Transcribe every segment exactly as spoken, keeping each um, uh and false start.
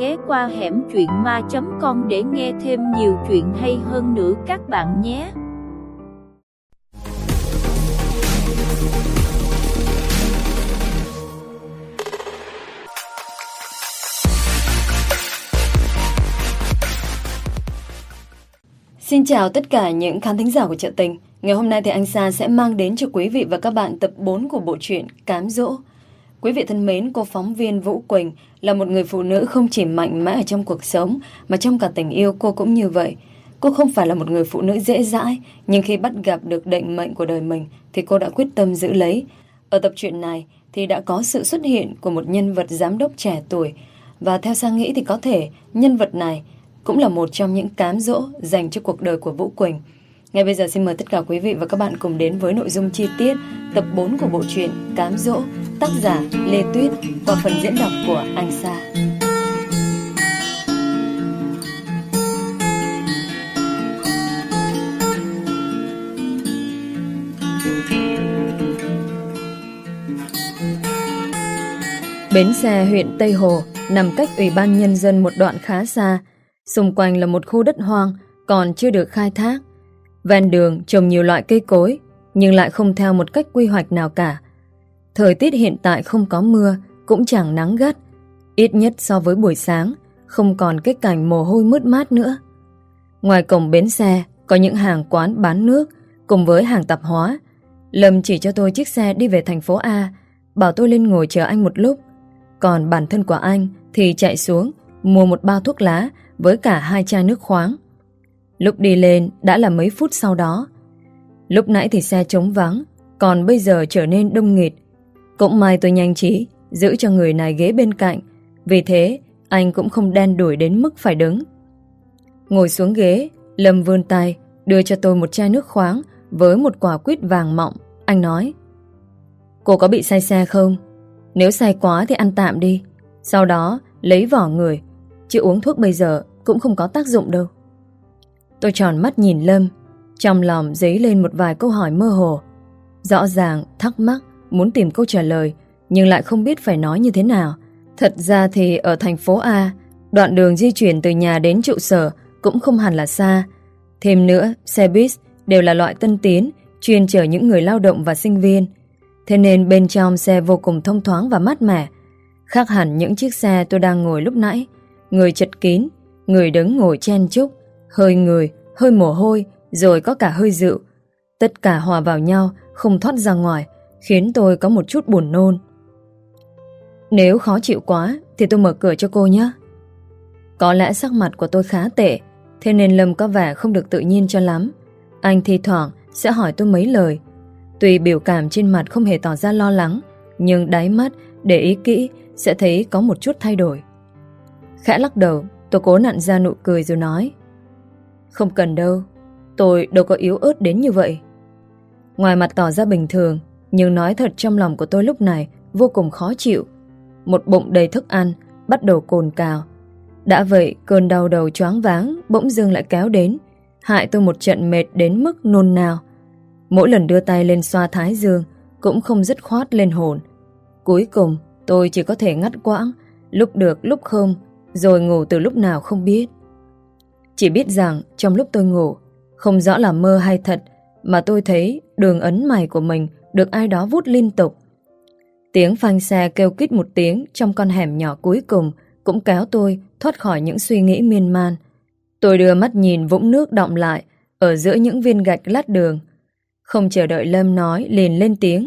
ghé qua hẻm truyện ma chấm com để nghe thêm nhiều chuyện hay hơn nữa các bạn nhé. Xin chào tất cả những khán thính giả của Chợ Tình. Ngày hôm nay thì anh Sa sẽ mang đến cho quý vị và các bạn tập bốn của bộ truyện Cám Dỗ. Quý vị thân mến, cô phóng viên Vũ Quỳnh là một người phụ nữ không chỉ mạnh mẽ ở trong cuộc sống mà trong cả tình yêu cô cũng như vậy. Cô không phải là một người phụ nữ dễ dãi, nhưng khi bắt gặp được định mệnh của đời mình thì cô đã quyết tâm giữ lấy. Ở tập truyện này thì đã có sự xuất hiện của một nhân vật giám đốc trẻ tuổi, và theo Sa nghĩ thì có thể nhân vật này cũng là một trong những cám dỗ dành cho cuộc đời của Vũ Quỳnh. Ngay bây giờ xin mời tất cả quý vị và các bạn cùng đến với nội dung chi tiết tập bốn của bộ truyện Cám Dỗ, tác giả Lê Tuyết, qua phần diễn đọc của anh Sa. Bến xe huyện Tây Hồ nằm cách Ủy ban Nhân dân một đoạn khá xa. Xung quanh là một khu đất hoang còn chưa được khai thác. Ven đường trồng nhiều loại cây cối, nhưng lại không theo một cách quy hoạch nào cả. Thời tiết hiện tại không có mưa, cũng chẳng nắng gắt. Ít nhất so với buổi sáng, không còn cái cảnh mồ hôi mướt mát nữa. Ngoài cổng bến xe có những hàng quán bán nước cùng với hàng tạp hóa. Lâm chỉ cho tôi chiếc xe đi về thành phố A, bảo tôi lên ngồi chờ anh một lúc. Còn bản thân của anh thì chạy xuống mua một bao thuốc lá với cả hai chai nước khoáng. Lúc đi lên đã là mấy phút sau đó. Lúc nãy thì xe trống vắng, còn bây giờ trở nên đông nghịt. Cũng may tôi nhanh trí giữ cho người này ghế bên cạnh, vì thế anh cũng không đen đủi đến mức phải đứng. Ngồi xuống ghế, Lâm vươn tay đưa cho tôi một chai nước khoáng với một quả quýt vàng mọng. Anh nói: "Cô có bị say xe không? Nếu say quá thì ăn tạm đi, sau đó lấy vỏ người, chứ uống thuốc bây giờ cũng không có tác dụng đâu." Tôi tròn mắt nhìn Lâm, trong lòng dấy lên một vài câu hỏi mơ hồ. Rõ ràng thắc mắc, muốn tìm câu trả lời, nhưng lại không biết phải nói như thế nào. Thật ra thì ở thành phố A, đoạn đường di chuyển từ nhà đến trụ sở cũng không hẳn là xa. Thêm nữa, xe buýt đều là loại tân tiến, chuyên chở những người lao động và sinh viên. Thế nên bên trong xe vô cùng thông thoáng và mát mẻ, khác hẳn những chiếc xe tôi đang ngồi lúc nãy. Người chật kín, người đứng ngồi chen chúc, hơi người, hơi mồ hôi, rồi có cả hơi rượu. Tất cả hòa vào nhau, không thoát ra ngoài, khiến tôi có một chút buồn nôn. "Nếu khó chịu quá thì tôi mở cửa cho cô nhé." Có lẽ sắc mặt của tôi khá tệ, thế nên Lâm có vẻ không được tự nhiên cho lắm. Anh thi thoảng sẽ hỏi tôi mấy lời. Tuy biểu cảm trên mặt không hề tỏ ra lo lắng, nhưng đáy mắt để ý kỹ sẽ thấy có một chút thay đổi. Khẽ lắc đầu, tôi cố nặn ra nụ cười rồi nói: "Không cần đâu, tôi đâu có yếu ớt đến như vậy." Ngoài mặt tỏ ra bình thường, nhưng nói thật trong lòng của tôi lúc này vô cùng khó chịu. Một bụng đầy thức ăn bắt đầu cồn cào. Đã vậy cơn đau đầu choáng váng bỗng dưng lại kéo đến, hại tôi một trận mệt đến mức nôn nao. Mỗi lần đưa tay lên xoa thái dương cũng không dứt khoát lên hồn. Cuối cùng tôi chỉ có thể ngắt quãng, lúc được lúc không, rồi ngủ từ lúc nào không biết. Chỉ biết rằng trong lúc tôi ngủ, không rõ là mơ hay thật, mà tôi thấy đường ấn mày của mình được ai đó vuốt liên tục. Tiếng phanh xe kêu kít một tiếng trong con hẻm nhỏ cuối cùng cũng kéo tôi thoát khỏi những suy nghĩ miên man. Tôi đưa mắt nhìn vũng nước đọng lại ở giữa những viên gạch lát đường. Không chờ đợi Lâm nói, liền lên tiếng: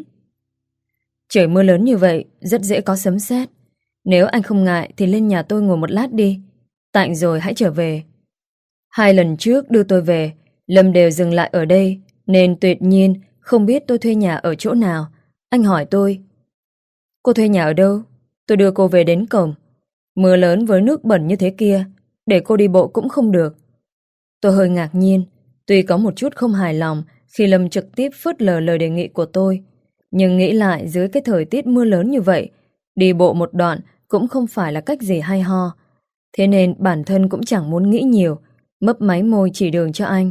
"Trời mưa lớn như vậy, rất dễ có sấm sét. Nếu anh không ngại thì lên nhà tôi ngồi một lát đi. Tạnh rồi hãy trở về." Hai lần trước đưa tôi về, Lâm đều dừng lại ở đây, nên tuyệt nhiên không biết tôi thuê nhà ở chỗ nào. Anh hỏi tôi: "Cô thuê nhà ở đâu?" Tôi đưa cô về đến cổng. Mưa lớn với nước bẩn như thế kia, để cô đi bộ cũng không được. Tôi hơi ngạc nhiên, tuy có một chút không hài lòng khi Lâm trực tiếp phớt lờ lời đề nghị của tôi, nhưng nghĩ lại dưới cái thời tiết mưa lớn như vậy, đi bộ một đoạn cũng không phải là cách gì hay ho. Thế nên bản thân cũng chẳng muốn nghĩ nhiều, mấp máy môi chỉ đường cho anh.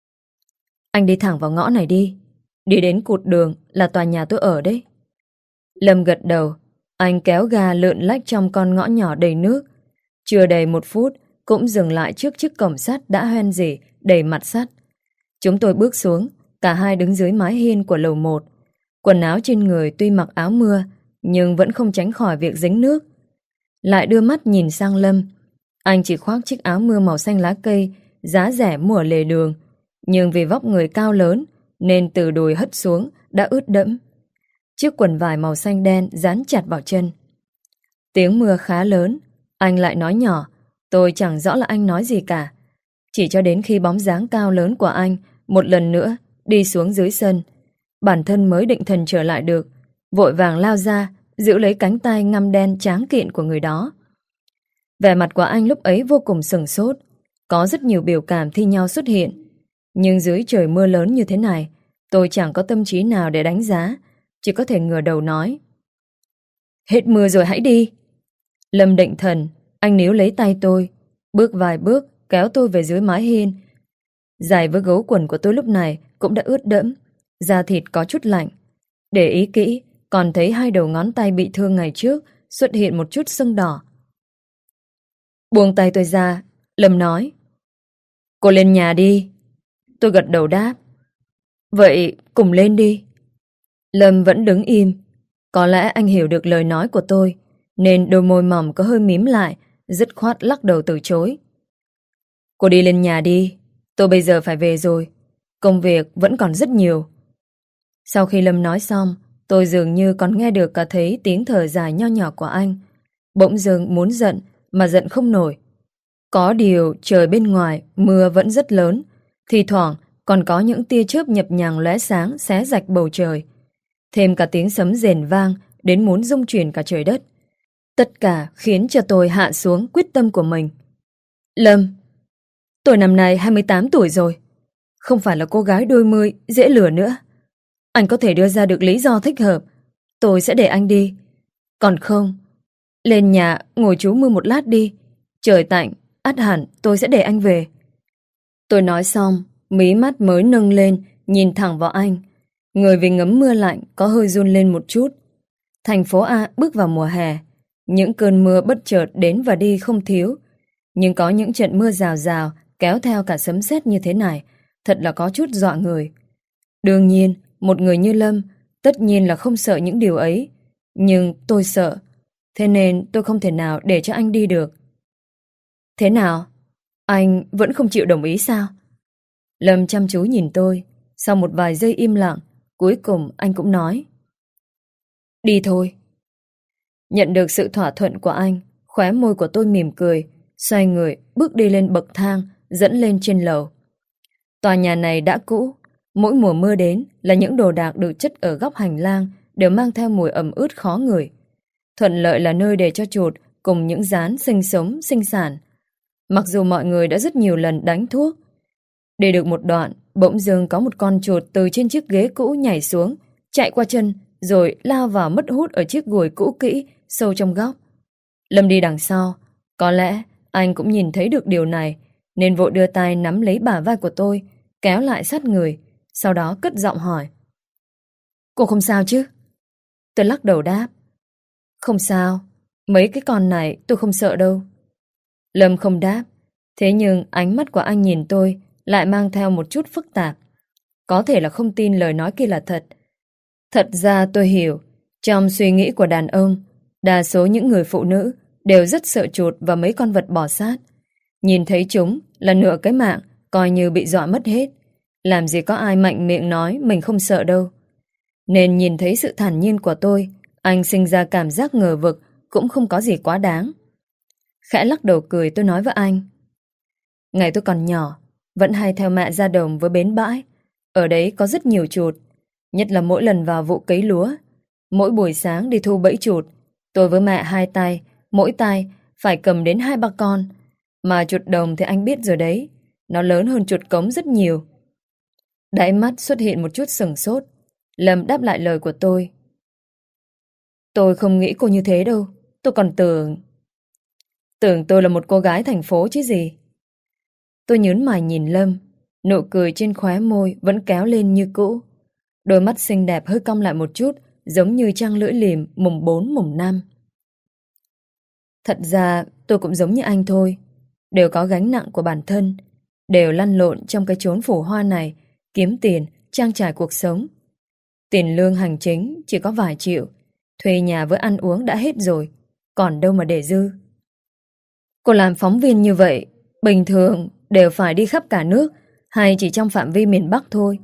"Anh đi thẳng vào ngõ này đi, đi đến cụt đường là tòa nhà tôi ở đấy." Lâm gật đầu. Anh kéo ga lượn lách trong con ngõ nhỏ đầy nước. Chưa đầy một phút, cũng dừng lại trước chiếc cổng sắt đã hoen rỉ, đầy mặt sắt. Chúng tôi bước xuống, cả hai đứng dưới mái hiên của lầu một. Quần áo trên người tuy mặc áo mưa, nhưng vẫn không tránh khỏi việc dính nước. Lại đưa mắt nhìn sang Lâm. Anh chỉ khoác chiếc áo mưa màu xanh lá cây, giá rẻ mua ở lề đường. Nhưng vì vóc người cao lớn, nên từ đùi hất xuống đã ướt đẫm. Chiếc quần vải màu xanh đen dán chặt vào chân. Tiếng mưa khá lớn, anh lại nói nhỏ, tôi chẳng rõ là anh nói gì cả. Chỉ cho đến khi bóng dáng cao lớn của anh một lần nữa đi xuống dưới sân, bản thân mới định thần trở lại được, vội vàng lao ra, giữ lấy cánh tay ngăm đen tráng kiện của người đó. Vẻ mặt của anh lúc ấy vô cùng sửng sốt, có rất nhiều biểu cảm thi nhau xuất hiện. Nhưng dưới trời mưa lớn như thế này, tôi chẳng có tâm trí nào để đánh giá, chỉ có thể ngửa đầu nói. Hết mưa rồi hãy đi. Lâm định thần, anh níu lấy tay tôi, bước vài bước kéo tôi về dưới mái hiên. Giày với gấu quần của tôi lúc này cũng đã ướt đẫm, da thịt có chút lạnh. Để ý kỹ, còn thấy hai đầu ngón tay bị thương ngày trước xuất hiện một chút sưng đỏ. Buông tay tôi ra, Lâm nói. Cô lên nhà đi. Tôi gật đầu đáp. Vậy cùng lên đi. Lâm vẫn đứng im. Có lẽ anh hiểu được lời nói của tôi, nên đôi môi mỏng có hơi mím lại, dứt khoát lắc đầu từ chối. Cô đi lên nhà đi. Tôi bây giờ phải về rồi. Công việc vẫn còn rất nhiều. Sau khi Lâm nói xong, tôi dường như còn nghe được cả thấy tiếng thở dài nho nhỏ của anh. Bỗng dưng muốn giận, mà giận không nổi. Có điều trời bên ngoài mưa vẫn rất lớn, thì thoảng còn có những tia chớp nhập nhằng lóe sáng xé rạch bầu trời. Thêm cả tiếng sấm rền vang đến muốn rung chuyển cả trời đất. Tất cả khiến cho tôi hạ xuống quyết tâm của mình. Lâm, tôi năm nay hai mươi tám tuổi rồi, không phải là cô gái đôi mươi dễ lừa nữa. Anh có thể đưa ra được lý do thích hợp, tôi sẽ để anh đi. Còn không, lên nhà ngồi trú mưa một lát đi. Trời tạnh, ắt hẳn tôi sẽ để anh về. Tôi nói xong, mí mắt mới nâng lên, nhìn thẳng vào anh. Người vì ngấm mưa lạnh có hơi run lên một chút. Thành phố A bước vào mùa hè. Những cơn mưa bất chợt đến và đi không thiếu. Nhưng có những trận mưa rào rào kéo theo cả sấm sét như thế này, thật là có chút dọa người. Đương nhiên, một người như Lâm tất nhiên là không sợ những điều ấy. Nhưng tôi sợ. Thế nên tôi không thể nào để cho anh đi được. Thế nào? Anh vẫn không chịu đồng ý sao? Lâm chăm chú nhìn tôi. Sau một vài giây im lặng, cuối cùng anh cũng nói. Đi thôi. Nhận được sự thỏa thuận của anh, khóe môi của tôi mỉm cười, xoay người bước đi lên bậc thang, dẫn lên trên lầu. Tòa nhà này đã cũ. Mỗi mùa mưa đến là những đồ đạc được chất ở góc hành lang đều mang theo mùi ẩm ướt khó ngửi. Thuận lợi là nơi để cho chuột cùng những rán sinh sống, sinh sản. Mặc dù mọi người đã rất nhiều lần đánh thuốc. Đi được một đoạn, bỗng dưng có một con chuột từ trên chiếc ghế cũ nhảy xuống, chạy qua chân, rồi lao vào mất hút ở chiếc gùi cũ kỹ, sâu trong góc. Lâm đi đằng sau. Có lẽ anh cũng nhìn thấy được điều này, nên vội đưa tay nắm lấy bả vai của tôi, kéo lại sát người, sau đó cất giọng hỏi. Cô không sao chứ? Tôi lắc đầu đáp. Không sao, mấy cái con này tôi không sợ đâu. Lâm không đáp, thế nhưng ánh mắt của anh nhìn tôi lại mang theo một chút phức tạp. Có thể là không tin lời nói kia là thật. Thật ra tôi hiểu, trong suy nghĩ của đàn ông, đa số những người phụ nữ đều rất sợ chuột và mấy con vật bò sát. Nhìn thấy chúng là nửa cái mạng, coi như bị dọa mất hết. Làm gì có ai mạnh miệng nói mình không sợ đâu. Nên nhìn thấy sự thản nhiên của tôi, anh sinh ra cảm giác ngờ vực cũng không có gì quá đáng. Khẽ lắc đầu cười, tôi nói với anh. Ngày tôi còn nhỏ, vẫn hay theo mẹ ra đồng với bến bãi. Ở đấy có rất nhiều chuột, nhất là mỗi lần vào vụ cấy lúa. Mỗi buổi sáng đi thu bẫy chuột, tôi với mẹ hai tay, mỗi tay phải cầm đến hai ba con. Mà chuột đồng thì anh biết rồi đấy, nó lớn hơn chuột cống rất nhiều. Đáy mắt xuất hiện một chút sửng sốt. Lâm đáp lại lời của tôi. Tôi không nghĩ cô như thế đâu. Tôi còn tưởng... Tưởng tôi là một cô gái thành phố chứ gì. Tôi nhớn mày nhìn Lâm. Nụ cười trên khóe môi vẫn kéo lên như cũ. Đôi mắt xinh đẹp hơi cong lại một chút, giống như trăng lưỡi liềm mùng bốn mùng năm. Thật ra tôi cũng giống như anh thôi, đều có gánh nặng của bản thân, đều lăn lộn trong cái chốn phù hoa này, kiếm tiền, trang trải cuộc sống. Tiền lương hành chính chỉ có vài triệu, thuê nhà với ăn uống đã hết rồi, còn đâu mà để dư. Cô làm phóng viên như vậy, bình thường đều phải đi khắp cả nước hay chỉ trong phạm vi miền Bắc thôi?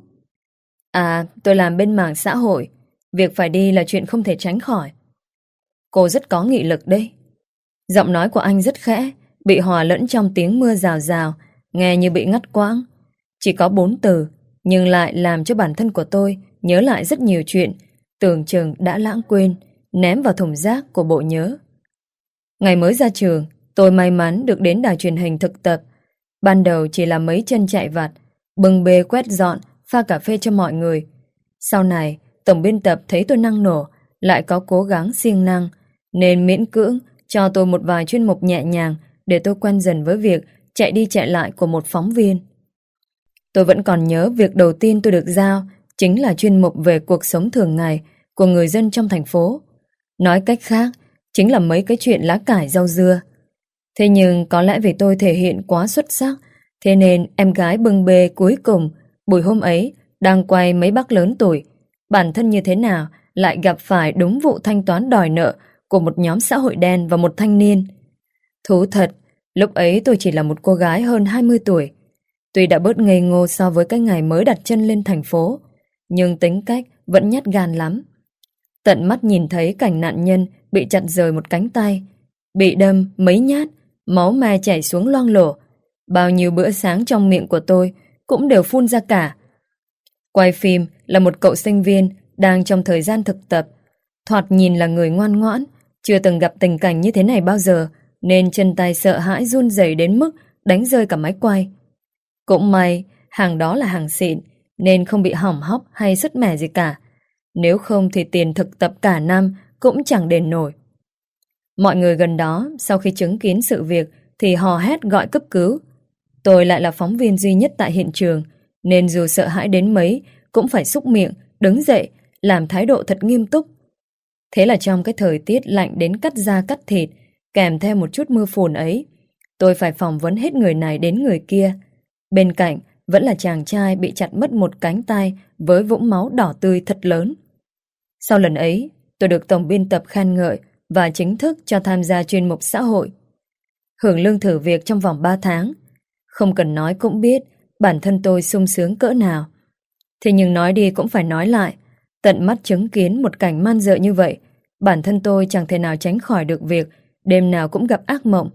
À, tôi làm bên mảng xã hội, việc phải đi là chuyện không thể tránh khỏi. Cô rất có nghị lực đấy. Giọng nói của anh rất khẽ, bị hòa lẫn trong tiếng mưa rào rào, nghe như bị ngắt quãng. Chỉ có bốn từ, nhưng lại làm cho bản thân của tôi nhớ lại rất nhiều chuyện, tưởng chừng đã lãng quên, ném vào thùng rác của bộ nhớ. Ngày mới ra trường, tôi may mắn được đến đài truyền hình thực tập. Ban đầu chỉ là mấy chân chạy vặt, bưng bê quét dọn, pha cà phê cho mọi người. Sau này, tổng biên tập thấy tôi năng nổ, lại có cố gắng siêng năng, nên miễn cưỡng cho tôi một vài chuyên mục nhẹ nhàng để tôi quen dần với việc chạy đi chạy lại của một phóng viên. Tôi vẫn còn nhớ việc đầu tiên tôi được giao chính là chuyên mục về cuộc sống thường ngày của người dân trong thành phố. Nói cách khác, chính là mấy cái chuyện lá cải rau dưa. Thế nhưng có lẽ vì tôi thể hiện quá xuất sắc, thế nên em gái bưng bê cuối cùng buổi hôm ấy đang quay mấy bác lớn tuổi, bản thân như thế nào lại gặp phải đúng vụ thanh toán đòi nợ của một nhóm xã hội đen và một thanh niên. Thú thật, lúc ấy tôi chỉ là một cô gái hơn hai mươi tuổi. Tuy đã bớt ngây ngô so với cái ngày mới đặt chân lên thành phố, nhưng tính cách vẫn nhát gan lắm. Tận mắt nhìn thấy cảnh nạn nhân bị chặt rời một cánh tay, bị đâm mấy nhát, máu me chảy xuống loang lổ. Bao nhiêu bữa sáng trong miệng của tôi cũng đều phun ra cả. Quay phim là một cậu sinh viên đang trong thời gian thực tập, thoạt nhìn là người ngoan ngoãn, chưa từng gặp tình cảnh như thế này bao giờ, nên chân tay sợ hãi run rẩy đến mức đánh rơi cả máy quay. Cũng may, hàng đó là hàng xịn, nên không bị hỏng hóc hay sứt mẻ gì cả. Nếu không thì tiền thực tập cả năm cũng chẳng đền nổi. Mọi người gần đó, sau khi chứng kiến sự việc, thì hò hét gọi cấp cứu. Tôi lại là phóng viên duy nhất tại hiện trường, nên dù sợ hãi đến mấy, cũng phải súc miệng, đứng dậy, làm thái độ thật nghiêm túc. Thế là trong cái thời tiết lạnh đến cắt da cắt thịt, kèm theo một chút mưa phùn ấy, tôi phải phỏng vấn hết người này đến người kia. Bên cạnh vẫn là chàng trai bị chặt mất một cánh tay với vũng máu đỏ tươi thật lớn. Sau lần ấy, tôi được tổng biên tập khen ngợi và chính thức cho tham gia chuyên mục xã hội. Hưởng lương thử việc trong vòng ba tháng. Không cần nói cũng biết bản thân tôi sung sướng cỡ nào. Thế nhưng nói đi cũng phải nói lại, tận mắt chứng kiến một cảnh man dợ như vậy, bản thân tôi chẳng thể nào tránh khỏi được việc đêm nào cũng gặp ác mộng.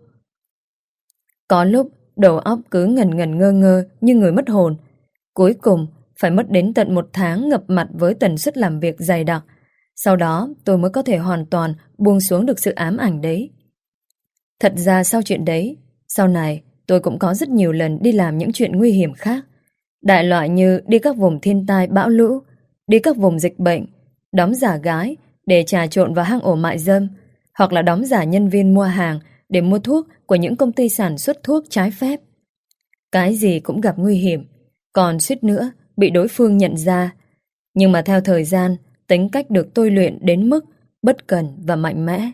Có lúc đầu óc cứ ngần ngần ngơ ngơ như người mất hồn. Cuối cùng phải mất đến tận một tháng ngập mặt với tần suất làm việc dày đặc. Sau đó tôi mới có thể hoàn toàn buông xuống được sự ám ảnh đấy. Thật ra sau chuyện đấy, sau này tôi cũng có rất nhiều lần đi làm những chuyện nguy hiểm khác. Đại loại như đi các vùng thiên tai bão lũ, đi các vùng dịch bệnh, đóng giả gái để trà trộn vào hang ổ mại dâm, hoặc là đóng giả nhân viên mua hàng để mua thuốc của những công ty sản xuất thuốc trái phép. Cái gì cũng gặp nguy hiểm, còn suýt nữa bị đối phương nhận ra. Nhưng mà theo thời gian, tính cách được tôi luyện đến mức bất cần và mạnh mẽ.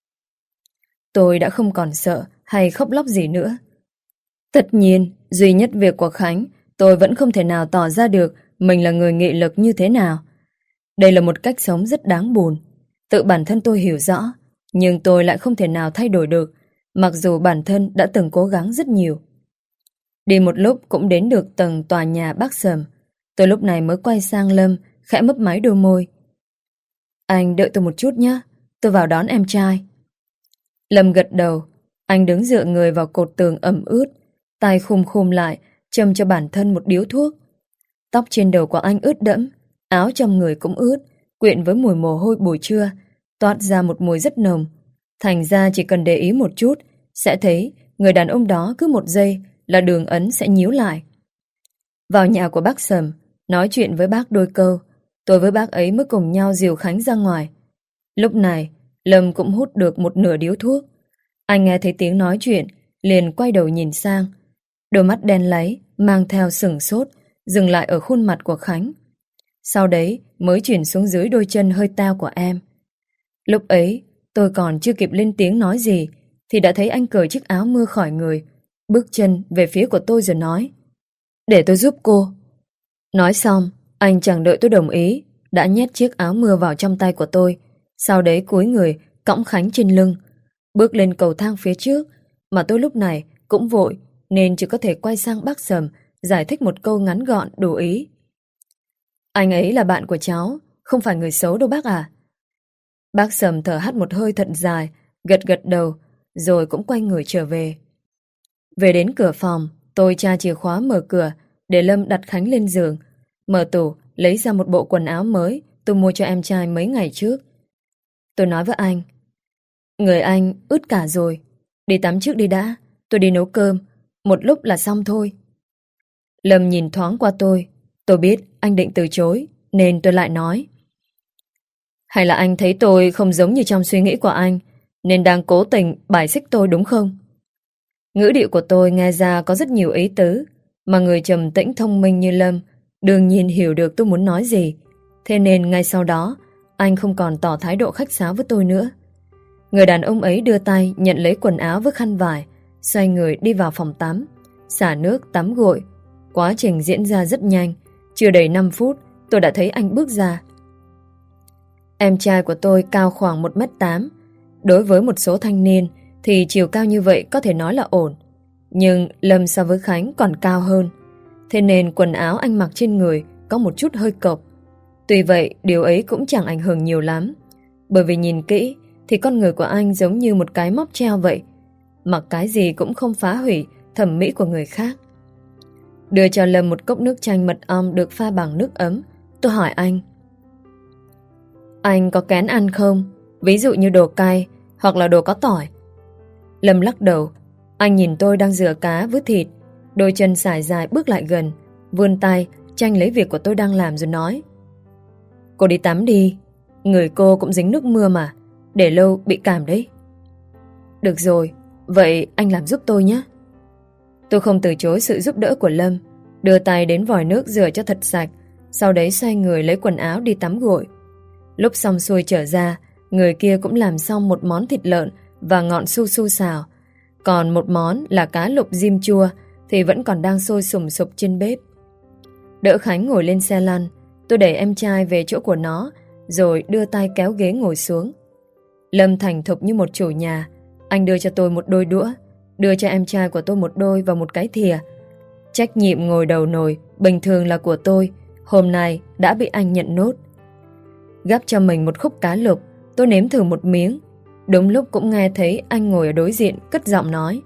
Tôi đã không còn sợ hay khóc lóc gì nữa. Tất nhiên, duy nhất việc của Khánh, tôi vẫn không thể nào tỏ ra được mình là người nghị lực như thế nào. Đây là một cách sống rất đáng buồn. Tự bản thân tôi hiểu rõ, nhưng tôi lại không thể nào thay đổi được, mặc dù bản thân đã từng cố gắng rất nhiều. Đi một lúc cũng đến được tầng tòa nhà bác Sầm. Tôi lúc này mới quay sang Lâm, khẽ mấp máy đôi môi. Anh đợi tôi một chút nhé, tôi vào đón em trai. Lâm gật đầu. Anh đứng dựa người vào cột tường ẩm ướt, tay khum khum lại, châm cho bản thân một điếu thuốc. Tóc trên đầu của anh ướt đẫm, áo trong người cũng ướt, quyện với mùi mồ hôi buổi trưa, toát ra một mùi rất nồng. Thành ra chỉ cần để ý một chút, sẽ thấy người đàn ông đó cứ một giây là đường ấn sẽ nhíu lại. Vào nhà của bác Sầm, nói chuyện với bác đôi câu, tôi với bác ấy mới cùng nhau dìu Khánh ra ngoài. Lúc này, Lâm cũng hút được một nửa điếu thuốc. Anh nghe thấy tiếng nói chuyện, liền quay đầu nhìn sang. Đôi mắt đen láy, mang theo sửng sốt, dừng lại ở khuôn mặt của Khánh. Sau đấy mới chuyển xuống dưới đôi chân hơi tao của em. Lúc ấy, tôi còn chưa kịp lên tiếng nói gì, thì đã thấy anh cởi chiếc áo mưa khỏi người, bước chân về phía của tôi rồi nói: "Để tôi giúp cô." Nói xong, anh chẳng đợi tôi đồng ý, đã nhét chiếc áo mưa vào trong tay của tôi, sau đấy cúi người cõng Khánh trên lưng, bước lên cầu thang phía trước, mà tôi lúc này cũng vội nên chỉ có thể quay sang bác Sầm giải thích một câu ngắn gọn đủ ý. "Anh ấy là bạn của cháu, không phải người xấu đâu bác à." Bác Sầm thở hắt một hơi thật dài, gật gật đầu, rồi cũng quay người trở về. Về đến cửa phòng, tôi tra chìa khóa mở cửa để Lâm đặt Khánh lên giường, mở tủ lấy ra một bộ quần áo mới tôi mua cho em trai mấy ngày trước. Tôi nói với anh: "Người anh ướt cả rồi, đi tắm trước đi đã, tôi đi nấu cơm, một lúc là xong thôi." Lâm nhìn thoáng qua tôi, tôi biết anh định từ chối nên tôi lại nói: "Hay là anh thấy tôi không giống như trong suy nghĩ của anh nên đang cố tình bài xích tôi đúng không?" Ngữ điệu của tôi nghe ra có rất nhiều ý tứ, mà người trầm tĩnh thông minh như Lâm đương nhiên hiểu được tôi muốn nói gì. Thế nên ngay sau đó anh không còn tỏ thái độ khách sáo với tôi nữa. Người đàn ông ấy đưa tay nhận lấy quần áo với khăn vải, xoay người đi vào phòng tắm, xả nước tắm gội. Quá trình diễn ra rất nhanh, chưa đầy năm phút tôi đã thấy anh bước ra. Em trai của tôi cao khoảng một mét tám. Đối với một số thanh niên thì chiều cao như vậy có thể nói là ổn, nhưng Lâm so với Khánh còn cao hơn. Thế nên quần áo anh mặc trên người có một chút hơi cộc. Tuy vậy điều ấy cũng chẳng ảnh hưởng nhiều lắm, bởi vì nhìn kỹ thì con người của anh giống như một cái móc treo vậy, mặc cái gì cũng không phá hủy thẩm mỹ của người khác. Đưa cho Lâm một cốc nước chanh mật ong được pha bằng nước ấm, tôi hỏi anh: "Anh có kén ăn không? Ví dụ như đồ cay hoặc là đồ có tỏi?" Lâm lắc đầu. Anh nhìn tôi đang rửa cá với thịt, đôi chân sải dài bước lại gần, vươn tay tranh lấy việc của tôi đang làm rồi nói: "Cô đi tắm đi, người cô cũng dính nước mưa mà, để lâu bị cảm đấy." "Được rồi, vậy anh làm giúp tôi nhé." Tôi không từ chối sự giúp đỡ của Lâm, đưa tay đến vòi nước rửa cho thật sạch, sau đấy xoay người lấy quần áo đi tắm gội. Lúc xong xuôi trở ra, người kia cũng làm xong một món thịt lợn và ngọn su su xào, còn một món là cá lục diêm chua thì vẫn còn đang sôi sùng sục trên bếp. Đỡ Khánh ngồi lên xe lăn, tôi đẩy em trai về chỗ của nó, rồi đưa tay kéo ghế ngồi xuống. Lâm thành thục như một chủ nhà, anh đưa cho tôi một đôi đũa, đưa cho em trai của tôi một đôi và một cái thìa. Trách nhiệm ngồi đầu nồi bình thường là của tôi, hôm nay đã bị anh nhận nốt. Gắp cho mình một khúc cá lục, tôi nếm thử một miếng. Đúng lúc cũng nghe thấy anh ngồi ở đối diện cất giọng nói: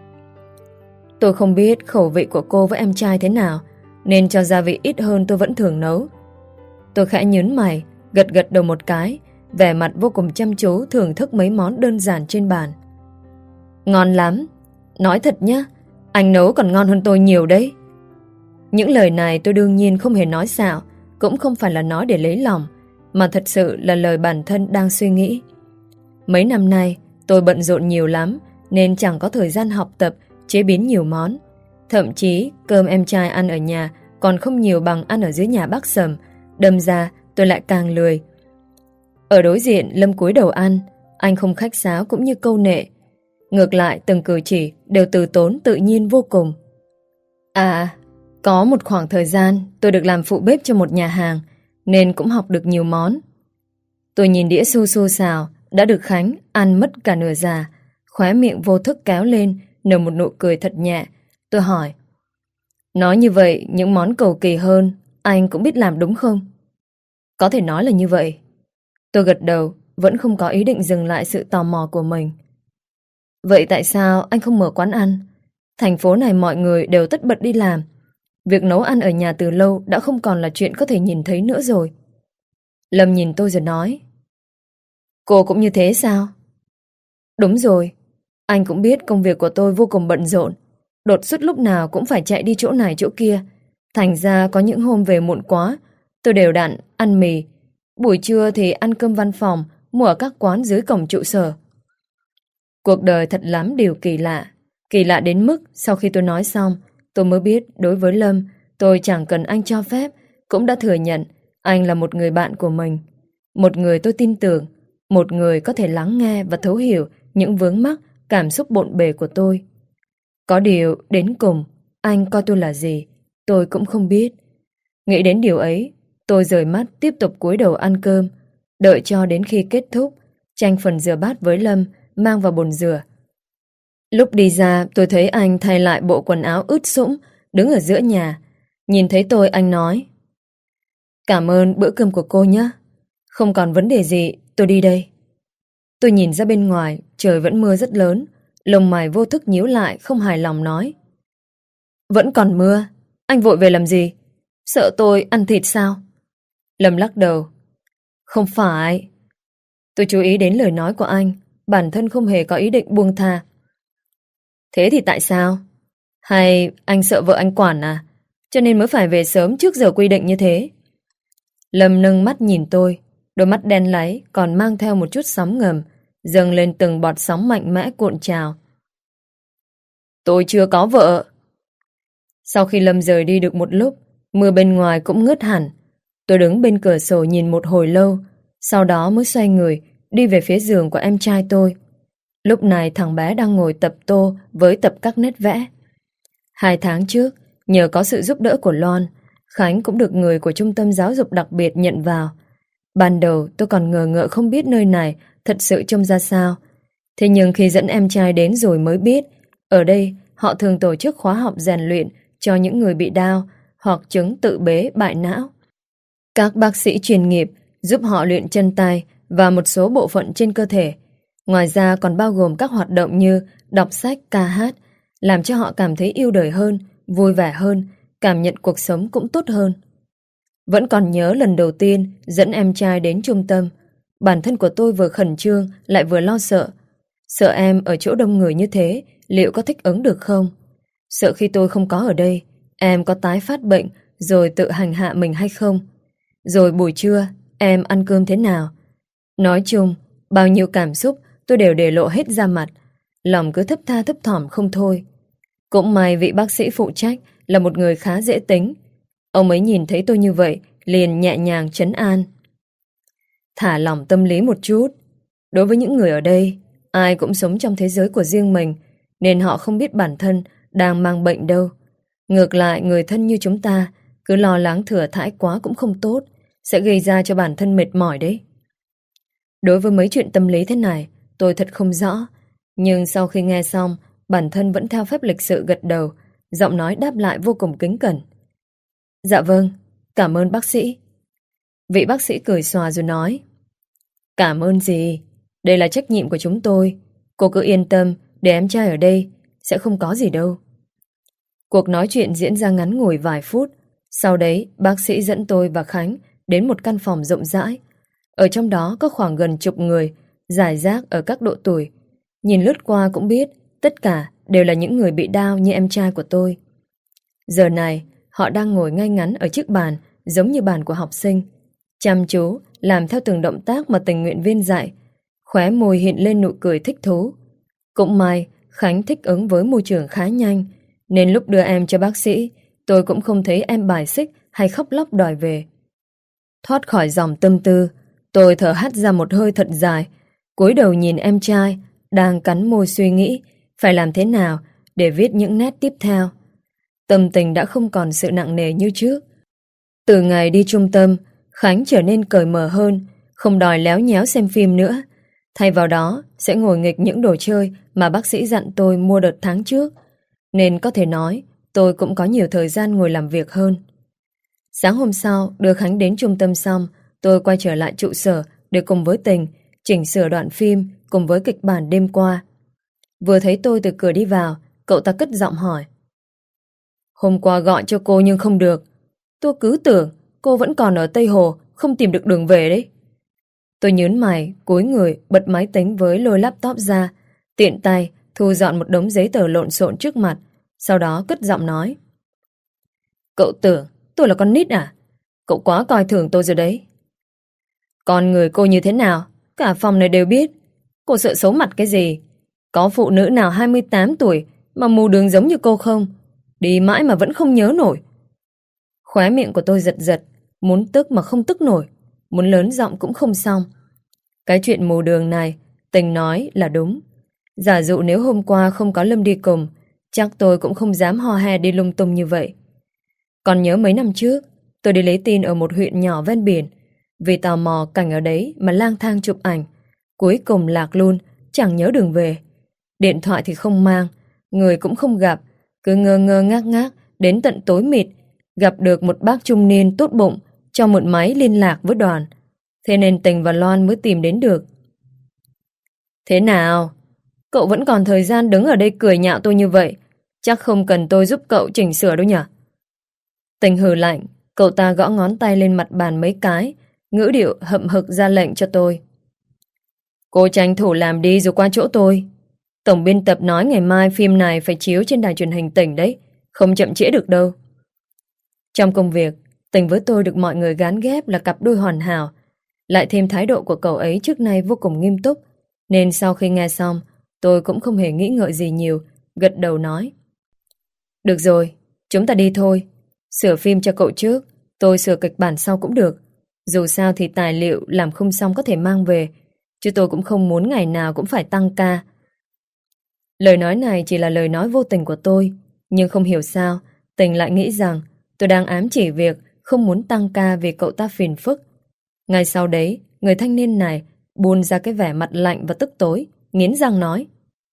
"Tôi không biết khẩu vị của cô với em trai thế nào, nên cho gia vị ít hơn tôi vẫn thường nấu." Tôi khẽ nhớn mày, gật gật đầu một cái, vẻ mặt vô cùng chăm chú thưởng thức mấy món đơn giản trên bàn. "Ngon lắm, nói thật nhá, anh nấu còn ngon hơn tôi nhiều đấy." Những lời này tôi đương nhiên không hề nói xạo, cũng không phải là nói để lấy lòng, mà thật sự là lời bản thân đang suy nghĩ. Mấy năm nay tôi bận rộn nhiều lắm nên chẳng có thời gian học tập chế biến nhiều món. Thậm chí cơm em trai ăn ở nhà còn không nhiều bằng ăn ở dưới nhà bác Sầm, đâm ra tôi lại càng lười. Ở đối diện Lâm cúi đầu ăn, anh không khách sáo cũng như câu nệ. Ngược lại từng cử chỉ đều từ tốn tự nhiên vô cùng. À, có một khoảng thời gian tôi được làm phụ bếp cho một nhà hàng, nên cũng học được nhiều món. Tôi nhìn đĩa su su xào đã được Khánh ăn mất cả nửa già, khóe miệng vô thức kéo lên, nở một nụ cười thật nhẹ. Tôi hỏi: "Nói như vậy, những món cầu kỳ hơn anh cũng biết làm đúng không?" "Có thể nói là như vậy." Tôi gật đầu, vẫn không có ý định dừng lại sự tò mò của mình. "Vậy tại sao anh không mở quán ăn? Thành phố này mọi người đều tất bật đi làm. Việc nấu ăn ở nhà từ lâu đã không còn là chuyện có thể nhìn thấy nữa rồi." Lâm nhìn tôi rồi nói: "Cô cũng như thế sao?" "Đúng rồi, anh cũng biết công việc của tôi vô cùng bận rộn, đột xuất lúc nào cũng phải chạy đi chỗ này chỗ kia. Thành ra có những hôm về muộn quá, tôi đều đặn ăn mì. Buổi trưa thì ăn cơm văn phòng, mua ở các quán dưới cổng trụ sở." Cuộc đời thật lắm điều kỳ lạ. Kỳ lạ đến mức sau khi tôi nói xong, tôi mới biết đối với Lâm, tôi chẳng cần anh cho phép cũng đã thừa nhận anh là một người bạn của mình. Một người tôi tin tưởng, một người có thể lắng nghe và thấu hiểu những vướng mắc cảm xúc bộn bề của tôi. Có điều, đến cùng, anh coi tôi là gì, tôi cũng không biết. Nghĩ đến điều ấy, tôi rời mắt tiếp tục cúi đầu ăn cơm, đợi cho đến khi kết thúc, tranh phần rửa bát với Lâm, mang vào bồn rửa. Lúc đi ra, tôi thấy anh thay lại bộ quần áo ướt sũng, đứng ở giữa nhà. Nhìn thấy tôi, anh nói: "Cảm ơn bữa cơm của cô nhé. Không còn vấn đề gì, tôi đi đây." Tôi nhìn ra bên ngoài, trời vẫn mưa rất lớn, lông mày vô thức nhíu lại, không hài lòng nói: "Vẫn còn mưa, anh vội về làm gì? Sợ tôi ăn thịt sao?" Lâm lắc đầu: "Không phải." Tôi chú ý đến lời nói của anh, bản thân không hề có ý định buông tha. "Thế thì tại sao? Hay anh sợ vợ anh quản à? Cho nên mới phải về sớm trước giờ quy định như thế?" Lâm nâng mắt nhìn tôi, đôi mắt đen láy còn mang theo một chút sóng ngầm, dâng lên từng bọt sóng mạnh mẽ cuộn trào. "Tôi chưa có vợ." Sau khi Lâm rời đi được một lúc, mưa bên ngoài cũng ngớt hẳn. Tôi đứng bên cửa sổ nhìn một hồi lâu, sau đó mới xoay người, đi về phía giường của em trai tôi. Lúc này thằng bé đang ngồi tập tô với tập các nét vẽ. Hai tháng trước, nhờ có sự giúp đỡ của Loan, Khánh cũng được người của trung tâm giáo dục đặc biệt nhận vào. Ban đầu tôi còn ngờ ngợ không biết nơi này thật sự trông ra sao. Thế nhưng khi dẫn em trai đến rồi mới biết, ở đây họ thường tổ chức khóa học rèn luyện cho những người bị đau hoặc chứng tự bế bại não. Các bác sĩ chuyên nghiệp giúp họ luyện chân tay và một số bộ phận trên cơ thể. Ngoài ra còn bao gồm các hoạt động như đọc sách, ca hát, làm cho họ cảm thấy yêu đời hơn, vui vẻ hơn, cảm nhận cuộc sống cũng tốt hơn. Vẫn còn nhớ lần đầu tiên dẫn em trai đến trung tâm, bản thân của tôi vừa khẩn trương lại vừa lo sợ. Sợ em ở chỗ đông người như thế liệu có thích ứng được không? Sợ khi tôi không có ở đây, em có tái phát bệnh rồi tự hành hạ mình hay không? Rồi buổi trưa, em ăn cơm thế nào? Nói chung, bao nhiêu cảm xúc tôi đều để lộ hết ra mặt, lòng cứ thấp tha thấp thỏm không thôi. Cũng may vị bác sĩ phụ trách là một người khá dễ tính. Ông ấy nhìn thấy tôi như vậy, liền nhẹ nhàng trấn an. Thả lỏng tâm lý một chút. Đối với những người ở đây, ai cũng sống trong thế giới của riêng mình, nên họ không biết bản thân đang mang bệnh đâu. Ngược lại, người thân như chúng ta cứ lo lắng thừa thãi quá cũng không tốt, sẽ gây ra cho bản thân mệt mỏi đấy. Đối với mấy chuyện tâm lý thế này, tôi thật không rõ. Nhưng sau khi nghe xong, bản thân vẫn theo phép lịch sự gật đầu, giọng nói đáp lại vô cùng kính cẩn. Dạ vâng, cảm ơn bác sĩ. Vị bác sĩ cười xòa rồi nói: Cảm ơn gì? Đây là trách nhiệm của chúng tôi. Cô cứ yên tâm, để em trai ở đây, sẽ không có gì đâu. Cuộc nói chuyện diễn ra ngắn ngủi vài phút. Sau đấy, bác sĩ dẫn tôi và Khánh đến một căn phòng rộng rãi. Ở trong đó có khoảng gần chục người, rải rác ở các độ tuổi. Nhìn lướt qua cũng biết, tất cả đều là những người bị đau như em trai của tôi. Giờ này, họ đang ngồi ngay ngắn ở chiếc bàn, giống như bàn của học sinh. Chăm chú, làm theo từng động tác mà tình nguyện viên dạy. Khóe môi hiện lên nụ cười thích thú. Cũng may, Khánh thích ứng với môi trường khá nhanh, nên lúc đưa em cho bác sĩ, tôi cũng không thấy em bài xích hay khóc lóc đòi về. Thoát khỏi dòng tâm tư, tôi thở hắt ra một hơi thật dài, cúi đầu nhìn em trai, đang cắn môi suy nghĩ phải làm thế nào để viết những nét tiếp theo. Tâm tình đã không còn sự nặng nề như trước. Từ ngày đi trung tâm, Khánh trở nên cởi mở hơn, không đòi léo nhéo xem phim nữa. Thay vào đó, sẽ ngồi nghịch những đồ chơi mà bác sĩ dặn tôi mua đợt tháng trước. Nên có thể nói, tôi cũng có nhiều thời gian ngồi làm việc hơn. Sáng hôm sau, đưa Khánh đến trung tâm xong, tôi quay trở lại trụ sở để cùng với Tình chỉnh sửa đoạn phim cùng với kịch bản đêm qua. Vừa thấy tôi từ cửa đi vào, cậu ta cất giọng hỏi. Hôm qua gọi cho cô nhưng không được. Tôi cứ tưởng cô vẫn còn ở Tây Hồ, không tìm được đường về đấy. Tôi nhớn mày, cúi người, bật máy tính với lôi laptop ra, tiện tay thu dọn một đống giấy tờ lộn xộn trước mặt, sau đó cất giọng nói. Cậu tưởng tôi là con nít à? Cậu quá coi thường tôi rồi đấy. Con người cô như thế nào, cả phòng này đều biết. Cô sợ xấu mặt cái gì? Có phụ nữ nào hai mươi tám tuổi mà mù đường giống như cô không? Đi mãi mà vẫn không nhớ nổi. Khóe miệng của tôi giật giật, muốn tức mà không tức nổi, muốn lớn giọng cũng không xong. Cái chuyện mù đường này, Tình nói là đúng. Giả dụ nếu hôm qua không có Lâm đi cùng, chắc tôi cũng không dám ho he đi lung tung như vậy. Còn nhớ mấy năm trước, tôi đi lấy tin ở một huyện nhỏ ven biển. Vì tò mò cảnh ở đấy mà lang thang chụp ảnh. Cuối cùng lạc luôn, chẳng nhớ đường về. Điện thoại thì không mang, người cũng không gặp, cứ ngơ ngơ ngác ngác đến tận tối mịt. Gặp được một bác trung niên tốt bụng cho mượn máy liên lạc với đoàn. Thế nên Tình và Loan mới tìm đến được. Thế nào? Cậu vẫn còn thời gian đứng ở đây cười nhạo tôi như vậy, chắc không cần tôi giúp cậu chỉnh sửa đâu nhỉ? Tình hừ lạnh, cậu ta gõ ngón tay lên mặt bàn mấy cái, ngữ điệu hậm hực ra lệnh cho tôi. Cô tranh thủ làm đi rồi qua chỗ tôi. Tổng biên tập nói ngày mai phim này phải chiếu trên đài truyền hình tỉnh đấy, không chậm trễ được đâu. Trong công việc, Tình với tôi được mọi người gán ghép là cặp đôi hoàn hảo. Lại thêm thái độ của cậu ấy trước nay vô cùng nghiêm túc, nên sau khi nghe xong, tôi cũng không hề nghĩ ngợi gì nhiều, gật đầu nói. Được rồi, chúng ta đi thôi. Sửa phim cho cậu trước, tôi sửa kịch bản sau cũng được. Dù sao thì tài liệu làm không xong có thể mang về, chứ tôi cũng không muốn ngày nào cũng phải tăng ca. Lời nói này chỉ là lời nói vô tình của tôi, nhưng không hiểu sao Tình lại nghĩ rằng tôi đang ám chỉ việc không muốn tăng ca vì cậu ta phiền phức. Ngay sau đấy, người thanh niên này buôn ra cái vẻ mặt lạnh và tức tối, nghiến răng nói.